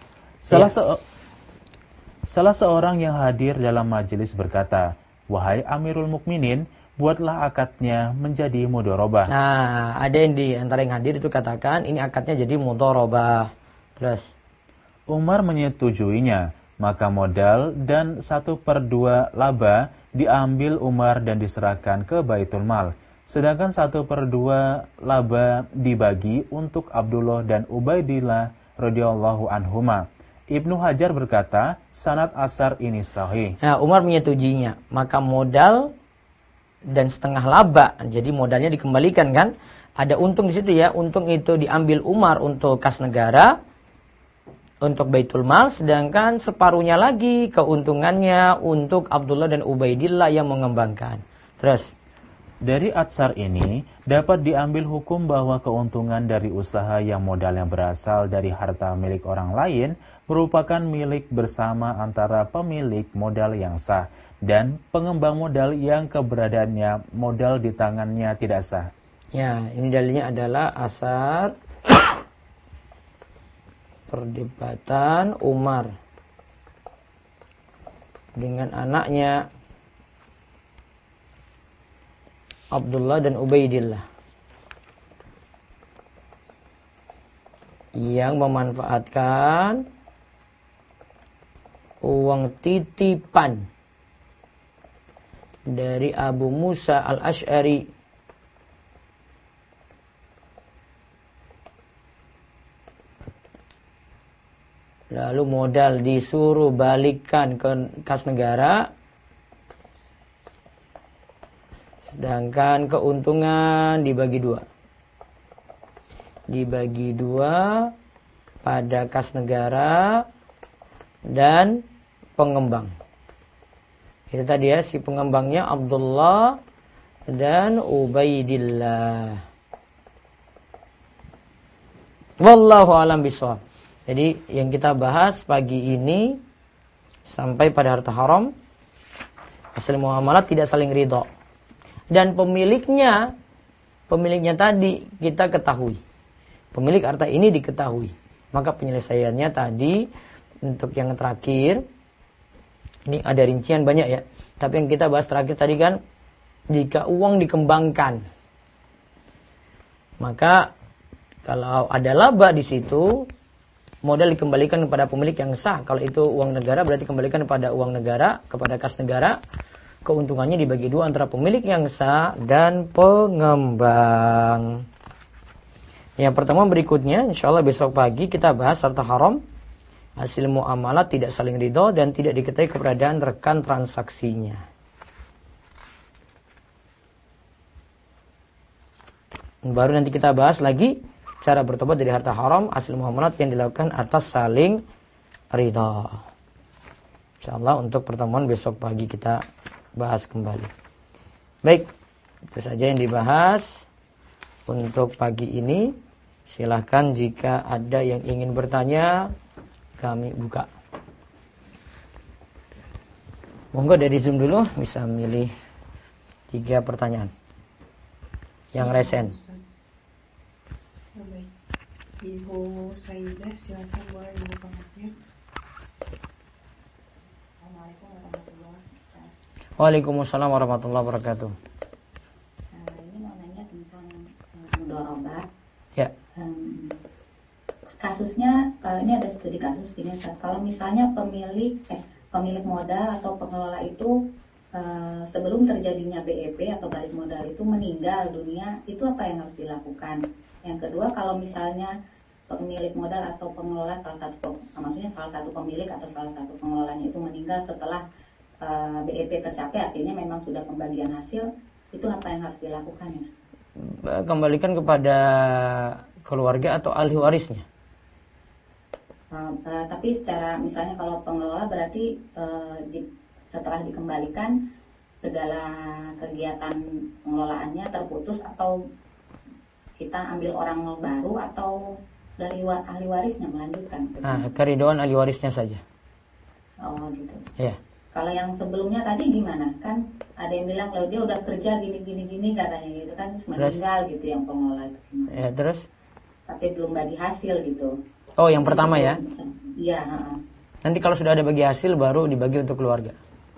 Salah seorang yang hadir dalam majelis berkata, wahai Amirul Mukminin, buatlah akadnya menjadi mudharabah. Nah, ada yang di antara yang hadir itu katakan ini akadnya jadi mudharabah. Terus Umar menyetujuinya. maka modal dan 1/2 laba diambil Umar dan diserahkan ke Baitul Mal. Sedangkan 1/2 laba dibagi untuk Abdullah dan Ubaidillah radhiyallahu anhuma. Ibnu Hajar berkata, sanad asar ini sahih. Nah, Umar menyetujuinya. Maka modal dan setengah laba. Jadi modalnya dikembalikan kan? Ada untung di situ ya. Untung itu diambil Umar untuk kas negara, untuk Baitul Mal, sedangkan separuhnya lagi keuntungannya untuk Abdullah dan Ubaidillah yang mengembangkan. Terus dari atsar ini dapat diambil hukum bahwa keuntungan dari usaha yang modalnya berasal dari harta milik orang lain merupakan milik bersama antara pemilik modal yang sah dan pengembang modal yang keberadaannya modal di tangannya tidak sah. Ya, ini dalilnya adalah asar perdebatan Umar dengan anaknya Abdullah dan Ubaidillah yang memanfaatkan uang titipan dari Abu Musa al-Ash'ari lalu modal disuruh balikkan ke kas negara, sedangkan keuntungan dibagi dua pada kas negara dan pengembang. Itu tadi ya, si pengembangnya Abdullah dan Ubaidillah. Wallahu a'lam bishawab. Jadi yang kita bahas pagi ini sampai pada harta haram, asal muamalat tidak saling ridho. Dan pemiliknya tadi kita ketahui. Pemilik harta ini diketahui. Maka penyelesaiannya tadi untuk yang terakhir, ini ada rincian banyak ya. Tapi yang kita bahas terakhir tadi kan, jika uang dikembangkan, maka kalau ada laba di situ, modal dikembalikan kepada pemilik yang sah. Kalau itu uang negara berarti kembalikan kepada uang negara, kepada kas negara. Keuntungannya dibagi dua antara pemilik yang sah dan pengembang. Yang pertemuan berikutnya, insyaAllah besok pagi kita bahas harta haram, hasil muamalah tidak saling ridho dan tidak diketahui keberadaan rekan transaksinya. Baru nanti kita bahas lagi cara bertobat dari harta haram, hasil muamalah yang dilakukan atas saling ridho. InsyaAllah untuk pertemuan besok pagi kita bahas kembali. Baik, itu saja yang dibahas untuk pagi ini. Silahkan jika ada yang ingin bertanya, kami buka. Monggo dari Zoom dulu, bisa milih 3 pertanyaan yang resen. Ibu Saidah, silakan boleh dibuka mic-nya. Assalamualaikum warahmatullahi wabarakatuh. Waalaikumsalam warahmatullahi wabarakatuh. Ini mau nanya tentang mudharabah. Ya. Kasusnya, ini ada studi kasus gini, kalau misalnya pemilik modal atau pengelola itu sebelum terjadinya BEP atau balik modal itu meninggal dunia, itu apa yang harus dilakukan? Yang kedua, kalau misalnya pemilik modal atau pengelola salah satu pemilik atau salah satu pengelolanya itu meninggal setelah BEP tercapai, artinya memang sudah pembagian hasil, itu apa yang harus dilakukan ya? Kembalikan kepada keluarga atau ahli warisnya. Tapi secara misalnya kalau pengelola berarti setelah dikembalikan segala kegiatan pengelolaannya terputus, atau kita ambil orang baru atau dari ahli warisnya melanjutkan? Keridhaan ahli warisnya saja. Oh gitu. Ya. Kalau yang sebelumnya tadi gimana? Kan ada yang bilang kalau dia udah kerja gini katanya gitu kan, terus meninggal gitu yang pengelola itu. Ya, terus? Tapi belum bagi hasil gitu. Oh, yang pertama ya? Iya. Nanti kalau sudah ada bagi hasil baru dibagi untuk keluarga.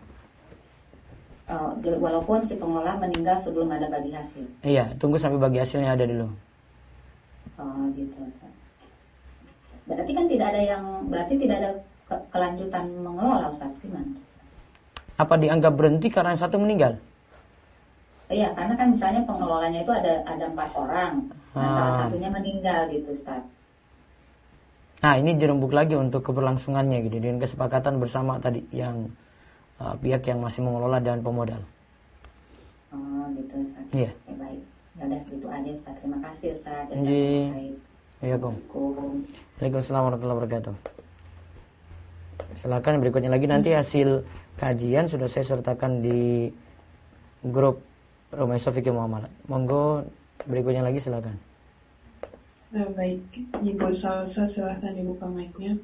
Walaupun si pengelola meninggal sebelum ada bagi hasil. Iya, tunggu sampai bagi hasilnya ada dulu. Oh gitu. Berarti kan tidak ada kelanjutan mengelola Ustaz, gimana? Apa dianggap berhenti karena satu meninggal? Iya, karena kan misalnya pengelolanya itu ada 4 orang. Nah, salah satunya meninggal gitu Ustaz. Nah, ini dirembuk lagi untuk keberlangsungannya gitu dengan kesepakatan bersama tadi yang pihak yang masih mengelola dan pemodal. Oh, gitu Ustaz. Iya. Oke, baik. Ya udah gitu aja Ustaz. Terima kasih Ustaz. Waalaikumsalam warahmatullahi wabarakatuh. Silakan berikutnya lagi, nanti hasil kajian sudah saya sertakan di grup Rumah Fikih Muamalat. Monggo berikutnya lagi silakan. Baik, Ibu Salsa silahkan dibuka mic-nya.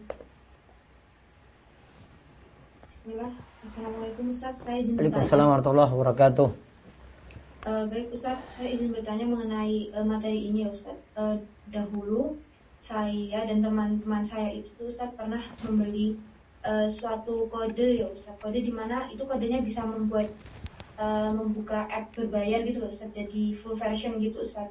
Bismillah. Assalamualaikum Ustaz, saya izin Waalaikumsalam warahmatullahi wabarakatuh. Baik Ustaz, saya izin bertanya mengenai materi ini ya Ustaz. Dahulu saya dan teman-teman saya itu Ustaz pernah membeli suatu kode ya Ustaz. Kode di mana itu kodenya bisa membuka app berbayar gitu loh Ustaz. Jadi full version gitu Ustaz.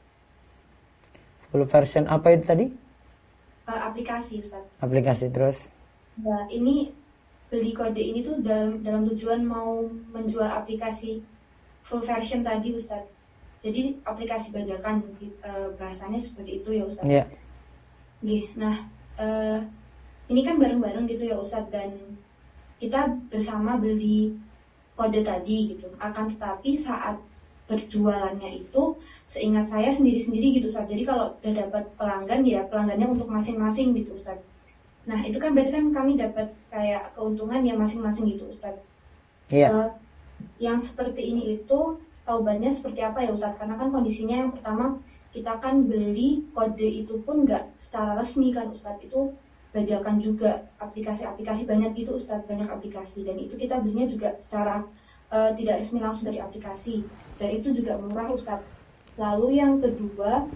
Full version apa itu tadi? Aplikasi Ustaz. Aplikasi terus. Nah, ini beli kode ini tuh dalam tujuan mau menjual aplikasi full version tadi Ustaz. Jadi aplikasi bajakan bahasanya seperti itu ya Ustaz. Iya. Nah, ini kan bareng-bareng gitu ya Ustaz, dan kita bersama beli kode tadi gitu. Akan tetapi saat berjualannya itu seingat saya sendiri-sendiri gitu Ustaz. Jadi kalau udah dapat pelanggan ya pelanggannya untuk masing-masing gitu Ustaz. Nah, itu kan berarti kan kami dapat kayak keuntungan ya masing-masing gitu Ustaz. Iya. Yang seperti ini itu taubatnya seperti apa ya Ustaz? Karena kan kondisinya yang pertama kita kan beli kode itu pun nggak secara resmi kan Ustaz, itu bajakan juga, aplikasi-aplikasi banyak gitu Ustaz, banyak aplikasi, dan itu kita belinya juga secara tidak resmi langsung dari aplikasi, dan itu juga murah Ustaz. Lalu yang kedua,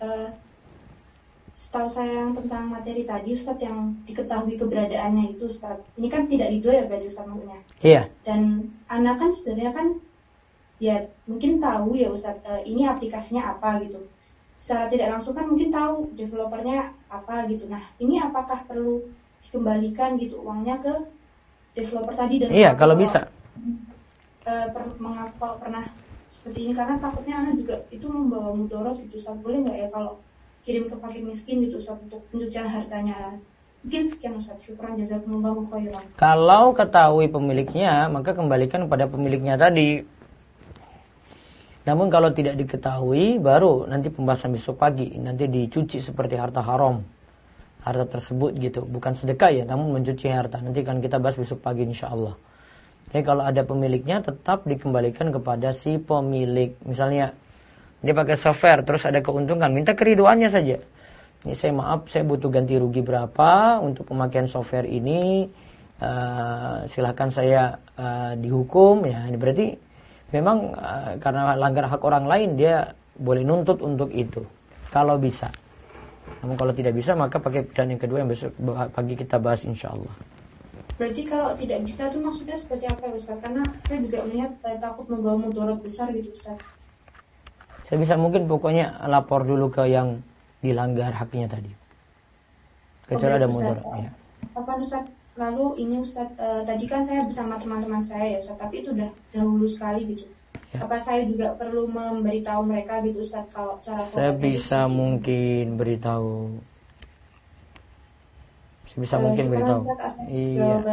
setahu saya yang tentang materi tadi Ustaz yang diketahui keberadaannya itu Ustaz, ini kan tidak dijual ya berarti Ustaz maksudnya. Iya. Dan anak kan sebenarnya kan ya mungkin tahu ya Ustaz, ini aplikasinya apa gitu. Secara tidak langsung kan mungkin tahu developernya apa gitu. Nah, ini apakah perlu dikembalikan gitu uangnya ke developer tadi? Dan iya, kalau bisa. Kalau pernah seperti ini, karena takutnya anak juga itu membawa mudarat gitu Ustaz. Boleh nggak ya kalau kirim ke fakir miskin gitu Ustaz untuk pencucian hartanya? Mungkin sekian Ustaz. Syukran jazakumullahu khairan. Kalau ketahui pemiliknya, maka kembalikan pada pemiliknya tadi. Namun kalau tidak diketahui, baru nanti pembahasan besok pagi. Nanti dicuci seperti harta haram. Harta tersebut gitu. Bukan sedekah ya, namun mencuci harta. Nanti akan kita bahas besok pagi insyaAllah. Jadi kalau ada pemiliknya, tetap dikembalikan kepada si pemilik. Misalnya, dia pakai software, terus ada keuntungan. Minta keriduannya saja. Ini saya maaf, saya butuh ganti rugi berapa untuk pemakaian software ini. Silahkan saya dihukum. Ya, ini berarti memang karena langgar hak orang lain, dia boleh nuntut untuk itu. Kalau bisa. Namun kalau tidak bisa, maka pakai pilihan yang kedua yang besok pagi kita bahas insya Allah. Berarti kalau tidak bisa itu maksudnya seperti apa ya Ustaz? Karena saya juga melihat takut membawa mudarat besar gitu Ustaz. Saya bisa mungkin pokoknya lapor dulu ke yang dilanggar haknya tadi. Kecuali ada mudarat. Ya. Apa Ustaz? Lalu ini Ustaz, tadi kan saya bersama teman-teman saya ya Ustaz, tapi itu udah dahulu sekali gitu. Ya. Apa saya juga perlu memberitahu mereka gitu Ustaz kalau cara saya bisa mungkin beritahu. Saya bisa mungkin beritahu. Iya.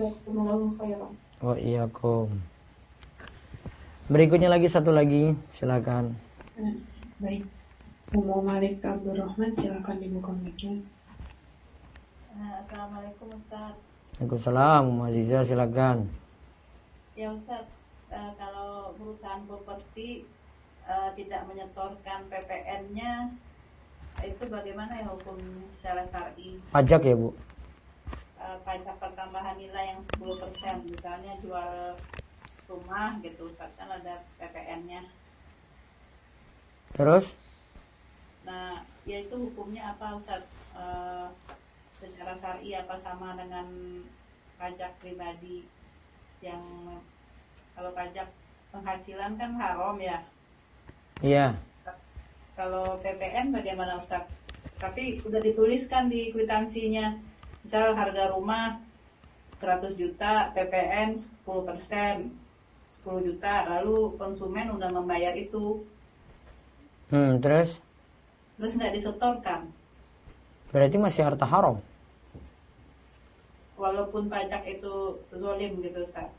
Oh iya kom. Berikutnya lagi satu lagi, silakan. Baik, Umu Malik Abdurrahman, silakan dibuka mic-nya. Assalamualaikum Ustaz. Waalaikumsalam, Azizah silakan. Ya Ustaz, kalau perusahaan properti tidak menyetorkan PPN-nya, itu bagaimana ya hukum secara syar'i? Pajak ya Bu? Pajak pertambahan nilai yang 10%, misalnya jual rumah gitu Ustaz, kan ada PPN-nya. Terus? Nah, ya itu hukumnya apa Ustaz? Secara syar'i apa sama dengan pajak pribadi yang kalau pajak penghasilan kan haram ya? Iya. Kalau PPN bagaimana Ustaz? Tapi sudah dituliskan di kwitansinya misal harga rumah 100 juta, PPN 10%, 10 juta, lalu konsumen udah membayar itu. Terus Nggak disetorkan. berarti masih harta haram. Walaupun pajak itu zolim gitu Ustaz.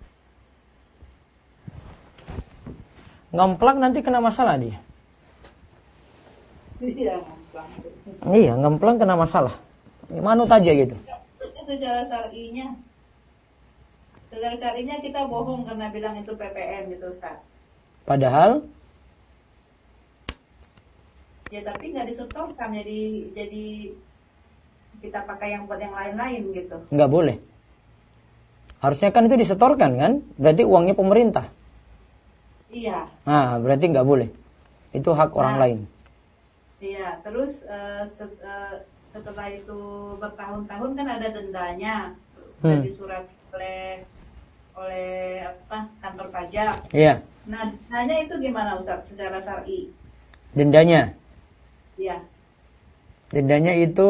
Ngemplak nanti kena masalah dia. Iya, Iya, ngemplak kena masalah. Manut aja gitu. Secara syar'inya kita bohong karena bilang itu PPN gitu Ustaz. Padahal Ya tapi nggak disetorkan, jadi kita pakai yang buat yang lain-lain gitu. nggak boleh. Harusnya kan itu disetorkan kan? Berarti uangnya pemerintah. Iya. Nah, berarti nggak boleh. Itu hak orang lain. Iya. Terus setelah itu bertahun-tahun kan ada dendanya, udah disurat oleh kantor pajak. Iya. Nah, dendanya itu gimana Ustaz secara syar'i? Dendanya. Iya. Dendanya itu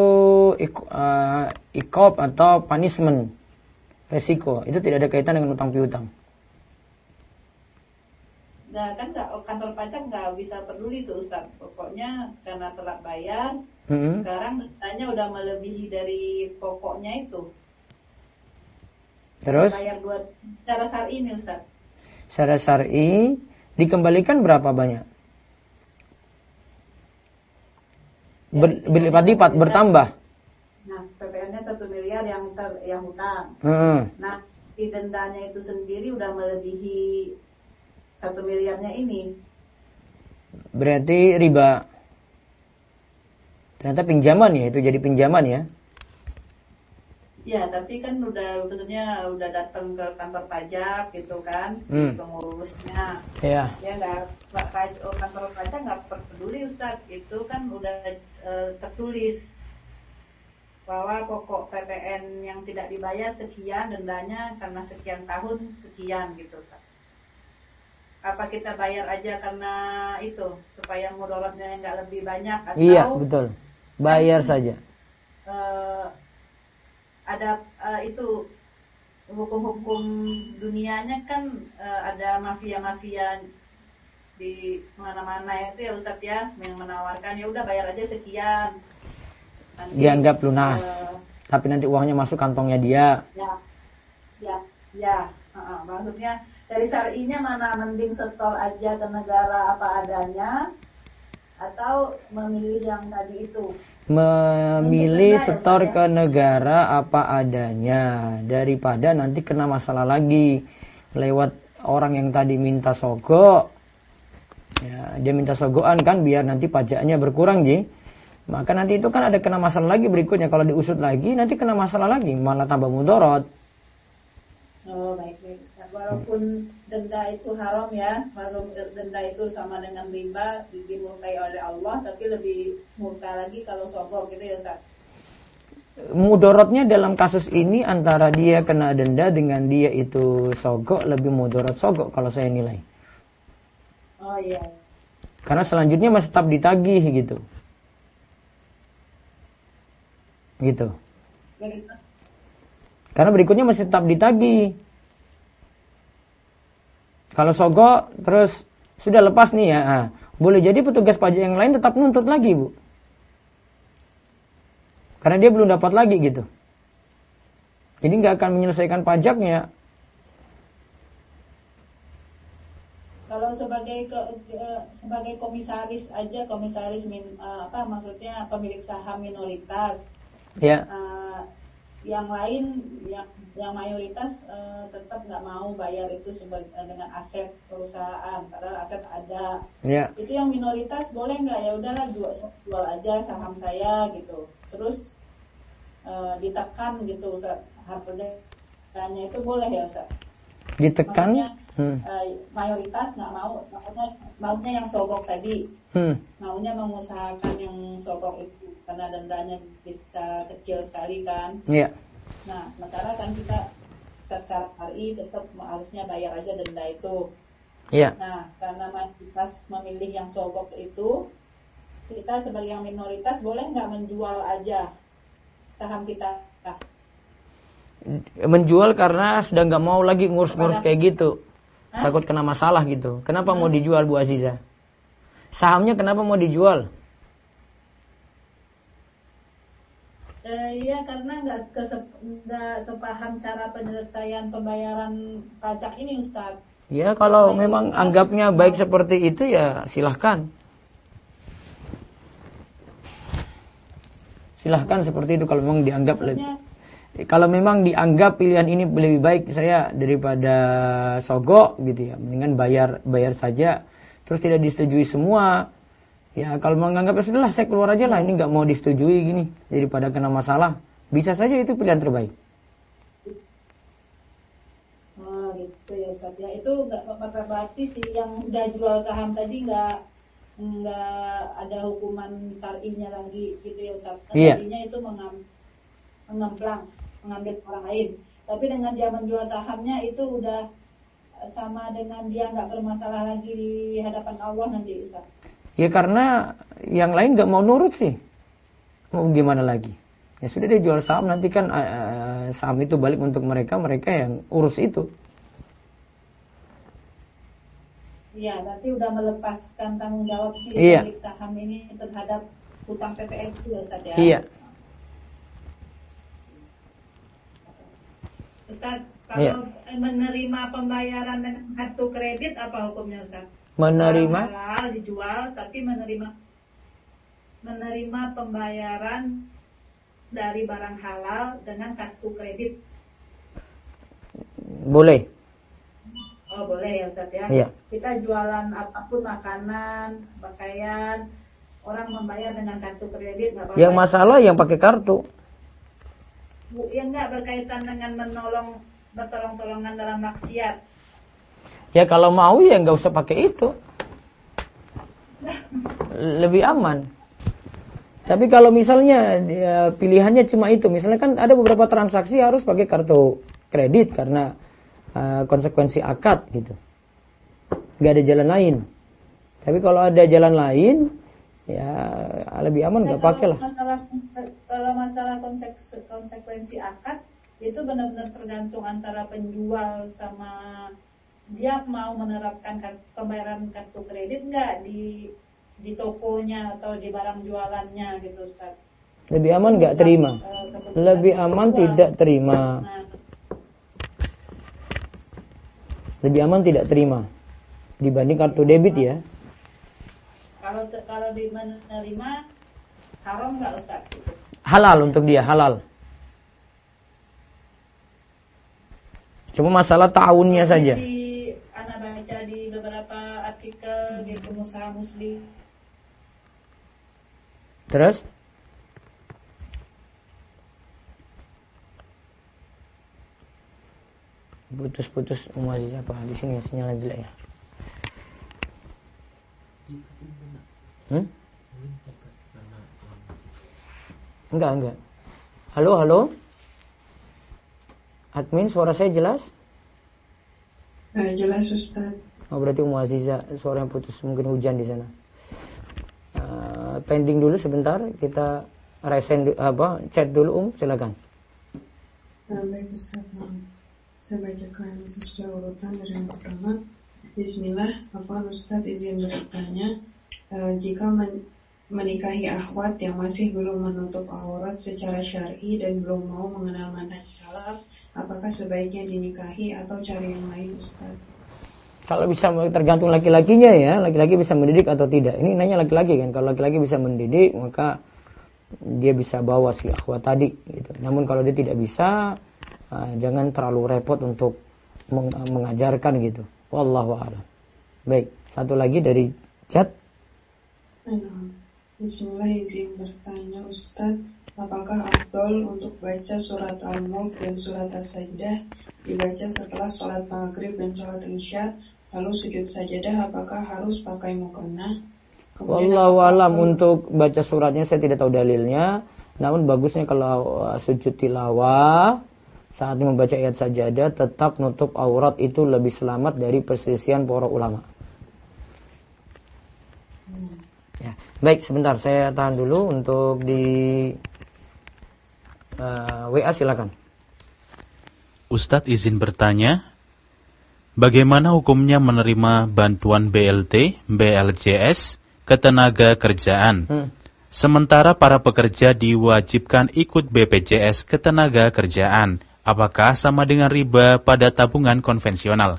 iqab atau punishment, resiko. Itu tidak ada kaitan dengan utang piutang. Nah kan kantor pajak nggak bisa peduli tuh Ustaz. Pokoknya karena telat bayar, sekarang dendanya udah melebihi dari pokoknya itu. Terus? Bayar secara syar'i nih Ustaz. Secara syar'i dikembalikan berapa banyak? Berlipat-lipat, bertambah. Nah, PPN-nya 1 miliar yang hutang. Nah, si dendanya itu sendiri udah melebihi 1 miliarnya ini. Berarti riba. Ternyata pinjaman ya, itu jadi pinjaman ya. Ya, tapi kan udah datang ke kantor pajak gitu kan, si pengurusnya. Iya. Ya kantor pajak nggak peduli Ustaz, itu kan udah tertulis bahwa pokok PPN yang tidak dibayar sekian, dendanya karena sekian tahun sekian gitu Ustaz. Apa kita bayar aja karena itu supaya mudaratnya nggak lebih banyak atau? Iya betul, bayar saja. Ada itu hukum-hukum dunianya kan ada mafia-mafia di mana-mana itu ya Ustaz ya, yang menawarkan ya udah bayar aja sekian. Nanti, dianggap lunas. Tapi nanti uangnya masuk kantongnya dia. Ya. Maksudnya dari syar'inya mana mending setor aja ke negara apa adanya atau memilih yang tadi itu? Memilih setor ke negara apa adanya daripada nanti kena masalah lagi lewat orang yang tadi minta sogok. Ya, dia minta sogokan kan biar nanti pajaknya berkurang ji. Maka nanti itu kan ada kena masalah lagi berikutnya, kalau diusut lagi nanti kena masalah lagi, malah tambah mudarat. Oh baik Ustaz. Walaupun denda itu haram ya, walaupun denda itu sama dengan riba dimurkai oleh Allah, tapi lebih murka lagi kalau sogok gitu ya Ustaz. Mudaratnya dalam kasus ini antara dia kena denda dengan dia itu sogok, lebih mudarat sogok kalau saya nilai. Oh iya. Karena selanjutnya masih tetap ditagih gitu. Gitu. Karena berikutnya masih tetap ditagih. Kalau sogok terus sudah lepas nih ya, boleh jadi petugas pajak yang lain tetap nuntut lagi Bu. Karena dia belum dapat lagi gitu. Jadi nggak akan menyelesaikan pajaknya. Kalau sebagai komisaris aja, maksudnya pemilik saham minoritas. Ya. Yang lain yang mayoritas tetap nggak mau bayar itu dengan aset perusahaan, padahal aset ada. Ya. Itu yang minoritas boleh nggak? Ya udahlah jual aja saham saya gitu. Terus ditekan gitu Ustaz, harganya itu boleh ya Ustaz? Ditekan? Maksudnya, mayoritas nggak mau, maunya yang sogok tadi, maunya mengusahakan yang sogok itu karena dendanya bisa kecil sekali kan. Iya. Nah, sementara kan kita secara syar'i tetap harusnya bayar aja denda itu. Iya. Nah, karena mayoritas memilih yang sogok itu, kita sebagai yang minoritas boleh nggak menjual aja saham kita Nah, Menjual karena sudah nggak mau lagi ngurus-ngurus kayak gitu. Hah? Takut kena masalah gitu. Kenapa mau dijual Bu Aziza? Sahamnya kenapa mau dijual? Iya, karena nggak sepaham cara penyelesaian pembayaran pajak ini, Ustaz. Ya kalau memang anggapnya baik seperti itu ya silahkan. Silahkan seperti itu kalau memang dianggap Maksudnya, kalau memang dianggap pilihan ini lebih baik saya daripada sogok gitu ya, mendingan bayar saja, terus tidak disetujui semua. Ya kalau menganggap ya sudahlah saya keluar aja lah, ini nggak mau disetujui gini daripada kena masalah, bisa saja itu pilihan terbaik. oh gitu ya Ustaz ya. Itu nggak berarti sih yang udah jual saham tadi nggak ada hukuman syar'inya lagi gitu ya Ustaz. Iya. Tadinya itu mengemplang, mengambil orang lain. Tapi dengan dia menjual sahamnya itu udah sama dengan dia nggak bermasalah lagi di hadapan Allah nanti Ustaz. Ya karena yang lain nggak mau nurut sih, mau gimana lagi? Ya sudah dia jual saham, nanti kan saham itu balik untuk mereka yang urus itu. Iya, berarti udah melepaskan tanggung jawab si Iya. pemilik saham ini terhadap hutang PPN itu ya Ustaz ya. Iya. Ustaz, Iya. kalau menerima pembayaran dengan kartu kredit apa hukumnya Ustaz? Menerima Barang halal dijual tapi menerima pembayaran dari barang halal dengan kartu kredit. boleh. Oh boleh ya Ustaz ya. Iya. Kita jualan apapun, makanan, pakaian, orang membayar dengan kartu kredit nggak apa-apa. Yang masalah yang pakai kartu. Ya nggak berkaitan dengan bertolong-tolongan dalam maksiat. Ya kalau mau ya nggak usah pakai itu, lebih aman. Tapi kalau misalnya pilihannya cuma itu, misalnya kan ada beberapa transaksi harus pakai kartu kredit karena konsekuensi akad gitu, nggak ada jalan lain. Tapi kalau ada jalan lain, ya lebih aman nggak pakai lah. Kalau masalah konsekuensi akad itu benar-benar tergantung antara penjual sama dia mau menerapkan pembayaran kartu kredit nggak di tokonya atau di barang jualannya gitu Ustaz. Lebih aman nggak terima, lebih aman tidak terima. Nah, Lebih aman tidak terima dibanding kartu debit ya. kalau di menerima haram nggak Ustaz? Halal untuk dia, halal. Cuma masalah tahunnya saja. Anak baca di beberapa artikel di pengusaha muslim. Terus? Putus-putus Aziza apa di sini ya sinyalnya jelek ya. Enggak. Halo. Admin, suara saya jelas? Jelas Ustaz. Oh, berarti Aziza suaranya putus, mungkin hujan di sana. Pending dulu sebentar, kita chat dulu silakan. Baik Ustaz. Saya bacakan sesuai urutan dari yang pertama. Bismillah, Ustaz izin bertanya, jika menikahi akhwat yang masih belum menutup aurat secara syar'i dan belum mau mengenal manhaj salaf, apakah sebaiknya dinikahi atau cari yang lain Ustaz? Kalau bisa tergantung laki-lakinya ya, laki-laki bisa mendidik atau tidak. Ini nanya laki-laki kan, kalau laki-laki bisa mendidik maka dia bisa bawa si akhwat tadi gitu. Namun kalau dia tidak bisa, jangan terlalu repot untuk mengajarkan gitu. Wallahu a'lam. Baik, satu lagi dari chat. Bismillah, izin bertanya Ustaz, apakah afdol untuk baca surat Al-Mulk dan surat As-Sajdah dibaca setelah sholat maghrib dan sholat isya, lalu sujud sajadah, apakah harus pakai muqannah? Wallahu a'lam, untuk baca suratnya saya tidak tahu dalilnya. Namun bagusnya kalau sujud tilawah saat membaca ayat sajadah tetap nutup aurat, itu lebih selamat dari perselisihan para ulama. Ya, baik sebentar saya tahan dulu untuk di WA silakan. Ustadz izin bertanya, bagaimana hukumnya menerima bantuan BLT, BLJS, ketenaga kerjaan? Sementara para pekerja diwajibkan ikut BPJS ketenaga kerjaan. Apakah sama dengan riba pada tabungan konvensional?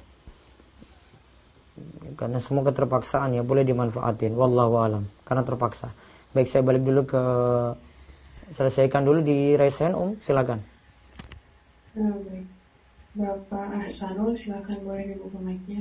Karena semua keterpaksaan ya, boleh dimanfaatin. Wallahu alam. Karena terpaksa. Baik, saya balik dulu ke selesaikan dulu di Resen, silakan. Baik. Bapak Ahsanul, silakan boleh dibuka mic-nya.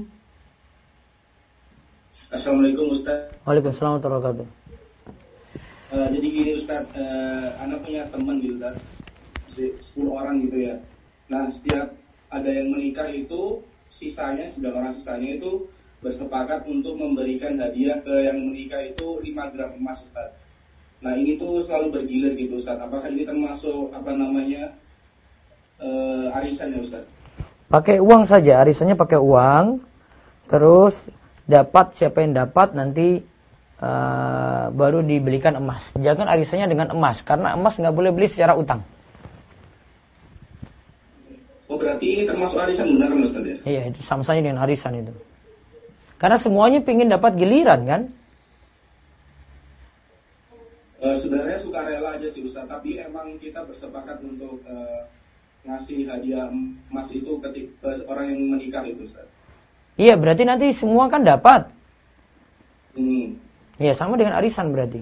Assalamualaikum Ustaz. Waalaikumsalam warahmatullahi wabarakatuh. Jadi gini Ustaz, anak punya teman gitu Ustaz, 10 orang gitu ya. Nah setiap ada yang menikah itu sisanya, 9 orang sisanya itu bersepakat untuk memberikan hadiah ke yang menikah itu 5 gram emas Ustaz. Nah ini tuh selalu bergilir gitu Ustaz. Apakah ini termasuk arisan ya Ustaz? Pakai uang saja, arisannya pakai uang. Terus dapat, siapa yang dapat nanti baru dibelikan emas. Jangan arisannya dengan emas, karena emas nggak boleh beli secara utang. Oh berarti ini termasuk arisan benar kan Ustaz ya? Iya, itu sama saja dengan arisan itu. Karena semuanya pingin dapat giliran kan? Sebenarnya sukarela aja sih Ustaz, tapi emang kita bersepakat untuk ngasih hadiah emas itu ketika orang yang menikah itu Ustaz. Iya, berarti nanti semua kan dapat. Iya, sama dengan arisan berarti.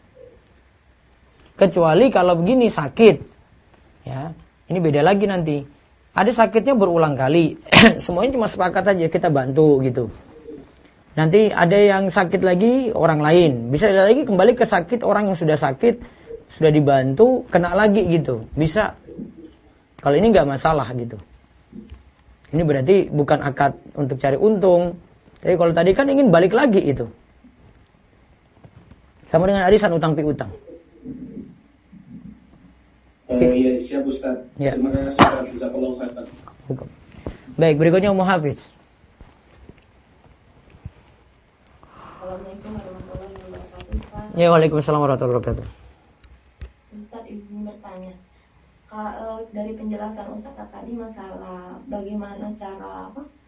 Kecuali kalau begini sakit. Ya, ini beda lagi nanti. Ada sakitnya berulang kali. Semuanya cuma sepakat aja kita bantu gitu. Nanti ada yang sakit lagi orang lain. Bisa lagi kembali ke sakit orang yang sudah sakit, sudah dibantu, kena lagi gitu. Bisa. Kalau ini nggak masalah gitu. Ini berarti bukan akad untuk cari untung. Tapi kalau tadi kan ingin balik lagi itu. Sama dengan arisan utang piutang. Iya, siap Ustaz. Ya. Terima kasih Ustaz. Jazakallahu khairan. Baik, berikutnya Ummu Hafiz. Assalamualaikum warahmatullahi wabarakatuh, Ustaz. Ya, waalaikumsalam warahmatullahi wabarakatuh. Ustaz, izin bertanya. Dari penjelasan Ustaz tadi masalah bagaimana cara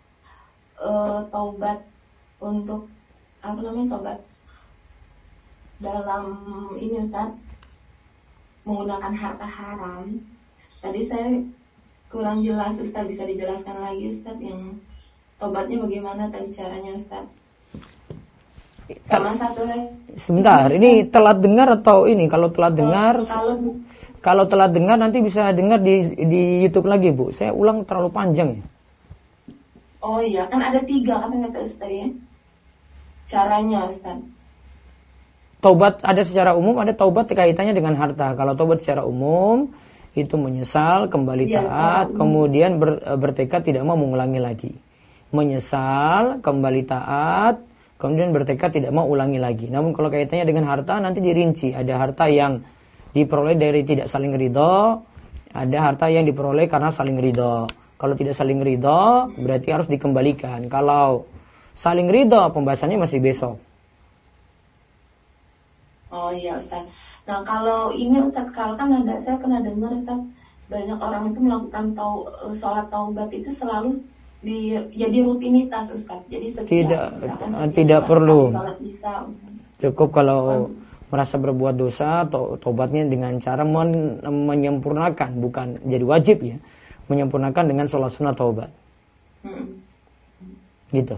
taubat untuk taubat dalam ini Ustaz menggunakan harta haram. Tadi saya kurang jelas, Ustaz bisa dijelaskan lagi Ustaz yang taubatnya bagaimana tadi caranya Ustaz? Sama satu lagi. Sebentar, ini telat dengar atau ini? Kalau telat dengar, kalau telat dengar nanti bisa dengar di YouTube lagi Bu. Saya ulang terlalu panjang ya. Oh iya, kan ada 3 kan kata Ustaz ya. Caranya Ustaz. Taubat ada secara umum, ada taubat kaitannya dengan harta. Kalau taubat secara umum itu menyesal, kembali taat, kemudian bertekad tidak mau mengulangi lagi. Menyesal, kembali taat, kemudian bertekad tidak mau ulangi lagi. Namun kalau kaitannya dengan harta nanti dirinci. Ada harta yang diperoleh dari tidak saling ridho, ada harta yang diperoleh karena saling ridho. Kalau tidak saling ridho berarti harus dikembalikan. Kalau saling ridho pembahasannya masih besok. Oh iya Ustaz. Nah kalau ini Ustaz, kalau kan saya pernah dengar Ustaz, banyak orang itu melakukan sholat taubat itu selalu jadi rutinitas Ustaz. Jadi tidak perlu. Cukup kalau merasa berbuat dosa, taubatnya dengan cara menyempurnakan, bukan jadi wajib ya, menyempurnakan dengan sholat sunnah taubat. Gitu.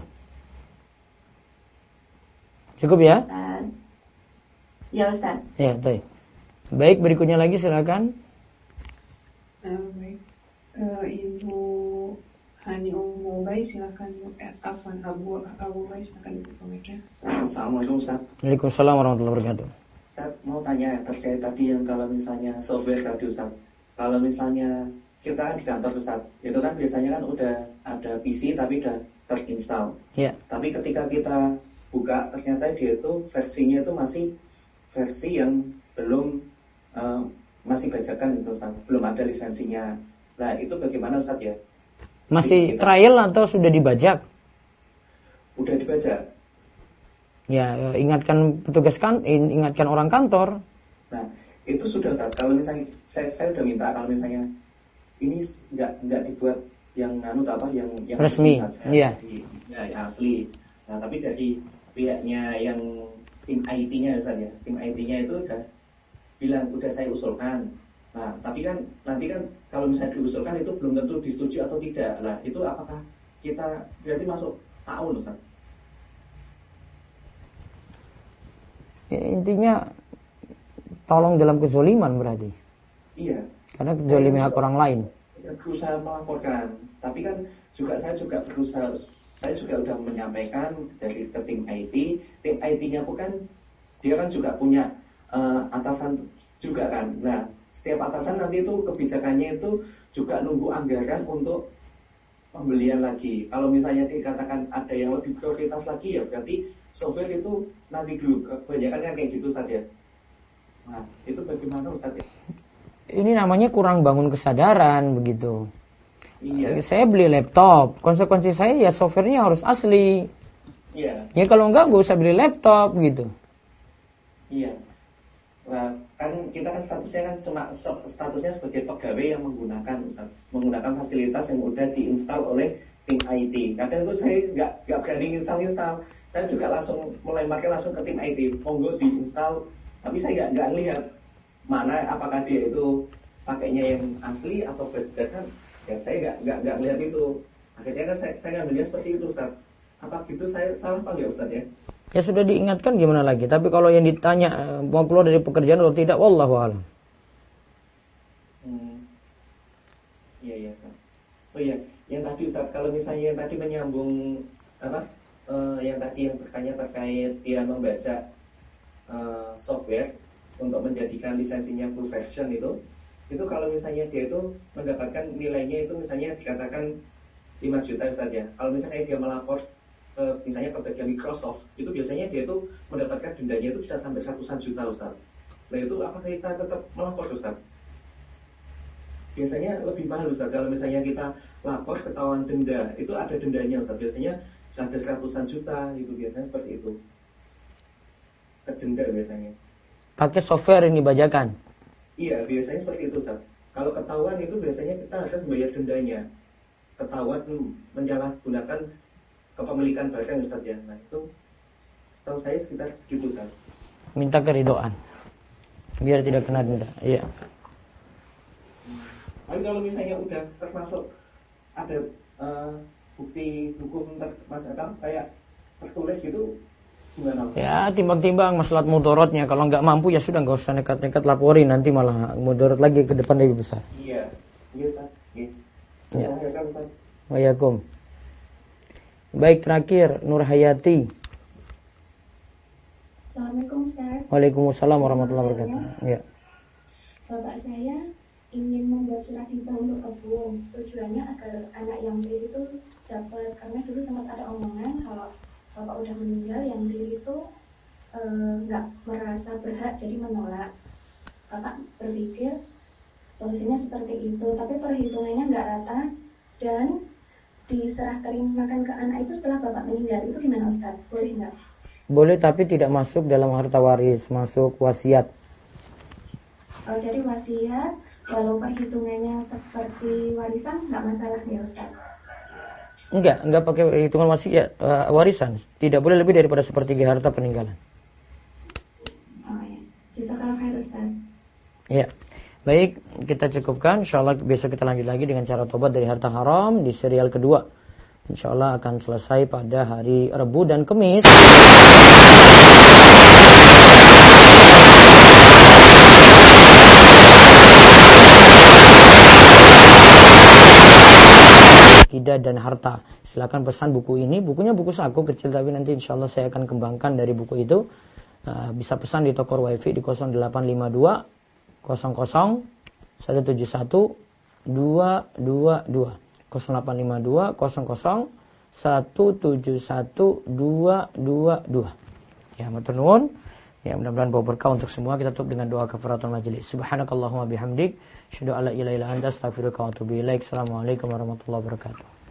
Cukup ya? Ya Ustaz. Ya, baik. Baik, berikutnya lagi silakan. Baik. Ibu Hani Ummu Bay silakan. Abu Bay silakan dibuka mic-nya. Assalamualaikum Ustaz. Waalaikumsalam warahmatullahi wabarakatuh. Ustaz mau tanya terkait tadi yang kalau misalnya software tadi Ustaz. Kalau misalnya kita kan di kantor Ustaz, itu kan biasanya kan udah ada PC tapi udah terinstall. Iya. Tapi ketika kita buka ternyata dia itu versinya itu masih versi yang belum masih bajakan gitu Ustaz, belum ada lisensinya. Nah itu bagaimana Ustaz ya? Masih trial atau sudah dibajak? Udah dibajak. Ya, ingatkan petugas ingatkan orang kantor. Nah itu sudah Ustaz. Kalau misalnya saya udah minta kalau misalnya ini nggak dibuat yang yang resmi, iya. Ya, asli. Nah, tapi dari pihaknya yang tim IT-nya Ustaz ya, tim IT-nya itu udah bilang udah saya usulkan. Nah, tapi kan nanti kan kalau misalnya diusulkan itu belum tentu disetujui atau tidak. Nah, itu apakah kita berarti masuk ta'awun Ustaz? Ya, intinya tolong dalam kezoliman berarti. Iya. Karena kezoliman hak orang lain. Berusaha melaporkan, tapi kan saya juga berusaha, saya juga udah menyampaikan dari ke tim IT-nya pun kan dia kan juga punya atasan juga kan. Nah, setiap atasan nanti itu kebijakannya itu juga nunggu anggaran untuk pembelian lagi. Kalau misalnya dikatakan ada yang lebih prioritas lagi ya berarti software itu nanti dulu. Kebanyakan kan kayak gitu saja. Nah, itu bagaimana Ustaz ya? Ini namanya kurang bangun kesadaran begitu. Iya. Saya beli laptop, konsekuensi saya ya softwarenya harus asli. Iya. Ya kalau enggak usah beli laptop gitu. Iya. Nah, kan kita kan statusnya kan cuma statusnya sebagai pegawai yang menggunakan fasilitas yang udah diinstal oleh tim IT. Kadang itu saya nggak berani install. Saya juga langsung melemparkan langsung ke tim IT, monggo diinstal. Tapi saya nggak lihat mana apakah dia itu pakainya yang asli atau bajakan. Ya saya nggak lihat itu. Akhirnya kan saya ngambilnya seperti itu Ustaz. Apa gitu saya salah apa nggak Ustaz ya? Ya sudah diingatkan gimana lagi. Tapi kalau yang ditanya mau keluar dari pekerjaan atau tidak, wallahu a'lam. Iya Ustaz. Oh iya, yang tadi Ustaz, kalau misalnya yang tadi menyambung yang tadi yang bertanya terkait dia membaca software untuk menjadikan lisensinya full version itu kalau misalnya dia itu mendapatkan nilainya itu misalnya dikatakan 5 juta Ustaz ya. Kalau misalnya dia melapor misalnya ke bagian Microsoft, itu biasanya dia itu mendapatkan dendanya itu bisa sampai ratusan juta Ustaz. Nah itu apakah kita tetap melapor Ustaz? Biasanya lebih mahal Ustaz. Kalau misalnya kita lapor ketahuan denda, itu ada dendanya Ustaz. Biasanya sampai ratusan juta, itu biasanya seperti itu. Denda biasanya. Pakai software yang dibajakan. Iya, biasanya seperti itu Ustaz. Kalau ketahuan itu biasanya kita harus membayar dendanya. Ketahuan menyalahgunakan kepemilikan barang Ustaz ya. Nah itu setahu saya sekitar segitu Ustaz. Minta keridhaan biar tidak kena denda. Iya. Tapi kalau misalnya udah termasuk ada bukti hukum kayak tertulis gitu gimana? Ya timbang-timbang masalah mudorotnya. Kalau nggak mampu ya sudah, nggak usah nekat-nekat laporin, nanti malah mudorot lagi ke depan lebih besar. Iya Ustaz. Ya. Ustaz. Waalaikum. Baik, terakhir Nur Hayati. Assalamualaikum Ustaz. Waalaikumsalam warahmatullahi wabarakatuh. Ya. Bapak saya ingin membuat surat hibah untuk kebun. Tujuannya agar anak yang beli itu dapat, karena dulu sempat ada omongan kalau bapak udah meninggal yang beli itu nggak merasa berhak, jadi menolak. Bapak berpikir solusinya seperti itu, tapi perhitungannya nggak rata dan diserah terimakan ke anak itu setelah bapak meninggal. Itu gimana Ustaz? Boleh nggak? Boleh, tapi tidak masuk dalam harta waris, masuk wasiat. Jadi wasiat, walau perhitungannya seperti warisan nggak masalah ya Ustaz? Enggak pakai hitungan wasiat, warisan. Tidak boleh lebih daripada sepertiga harta peninggalan. Oh ya, jazakallahu khair Ustaz. Ya. Baik, kita cukupkan. InsyaAllah besok kita lanjut lagi dengan cara tobat dari harta haram di serial kedua. InsyaAllah akan selesai pada hari Rabu dan Kamis. Akidah dan harta. Silakan pesan buku ini. Bukunya buku saku kecil, tapi nanti InsyaAllah saya akan kembangkan dari buku itu. Bisa pesan di toko wifi di 0852 00 171 222 0852 00 171 222. Ya, matur nuwun. Ya, mudah-mudahan bawa berkah untuk semua. Kita tutup dengan doa kafaratul majelis. Subhanakallahumma bihamdik, asyhadu an la ilaha illa anta, astaghfiruka wa atubu ilaik. Assalamualaikum warahmatullahi wabarakatuh.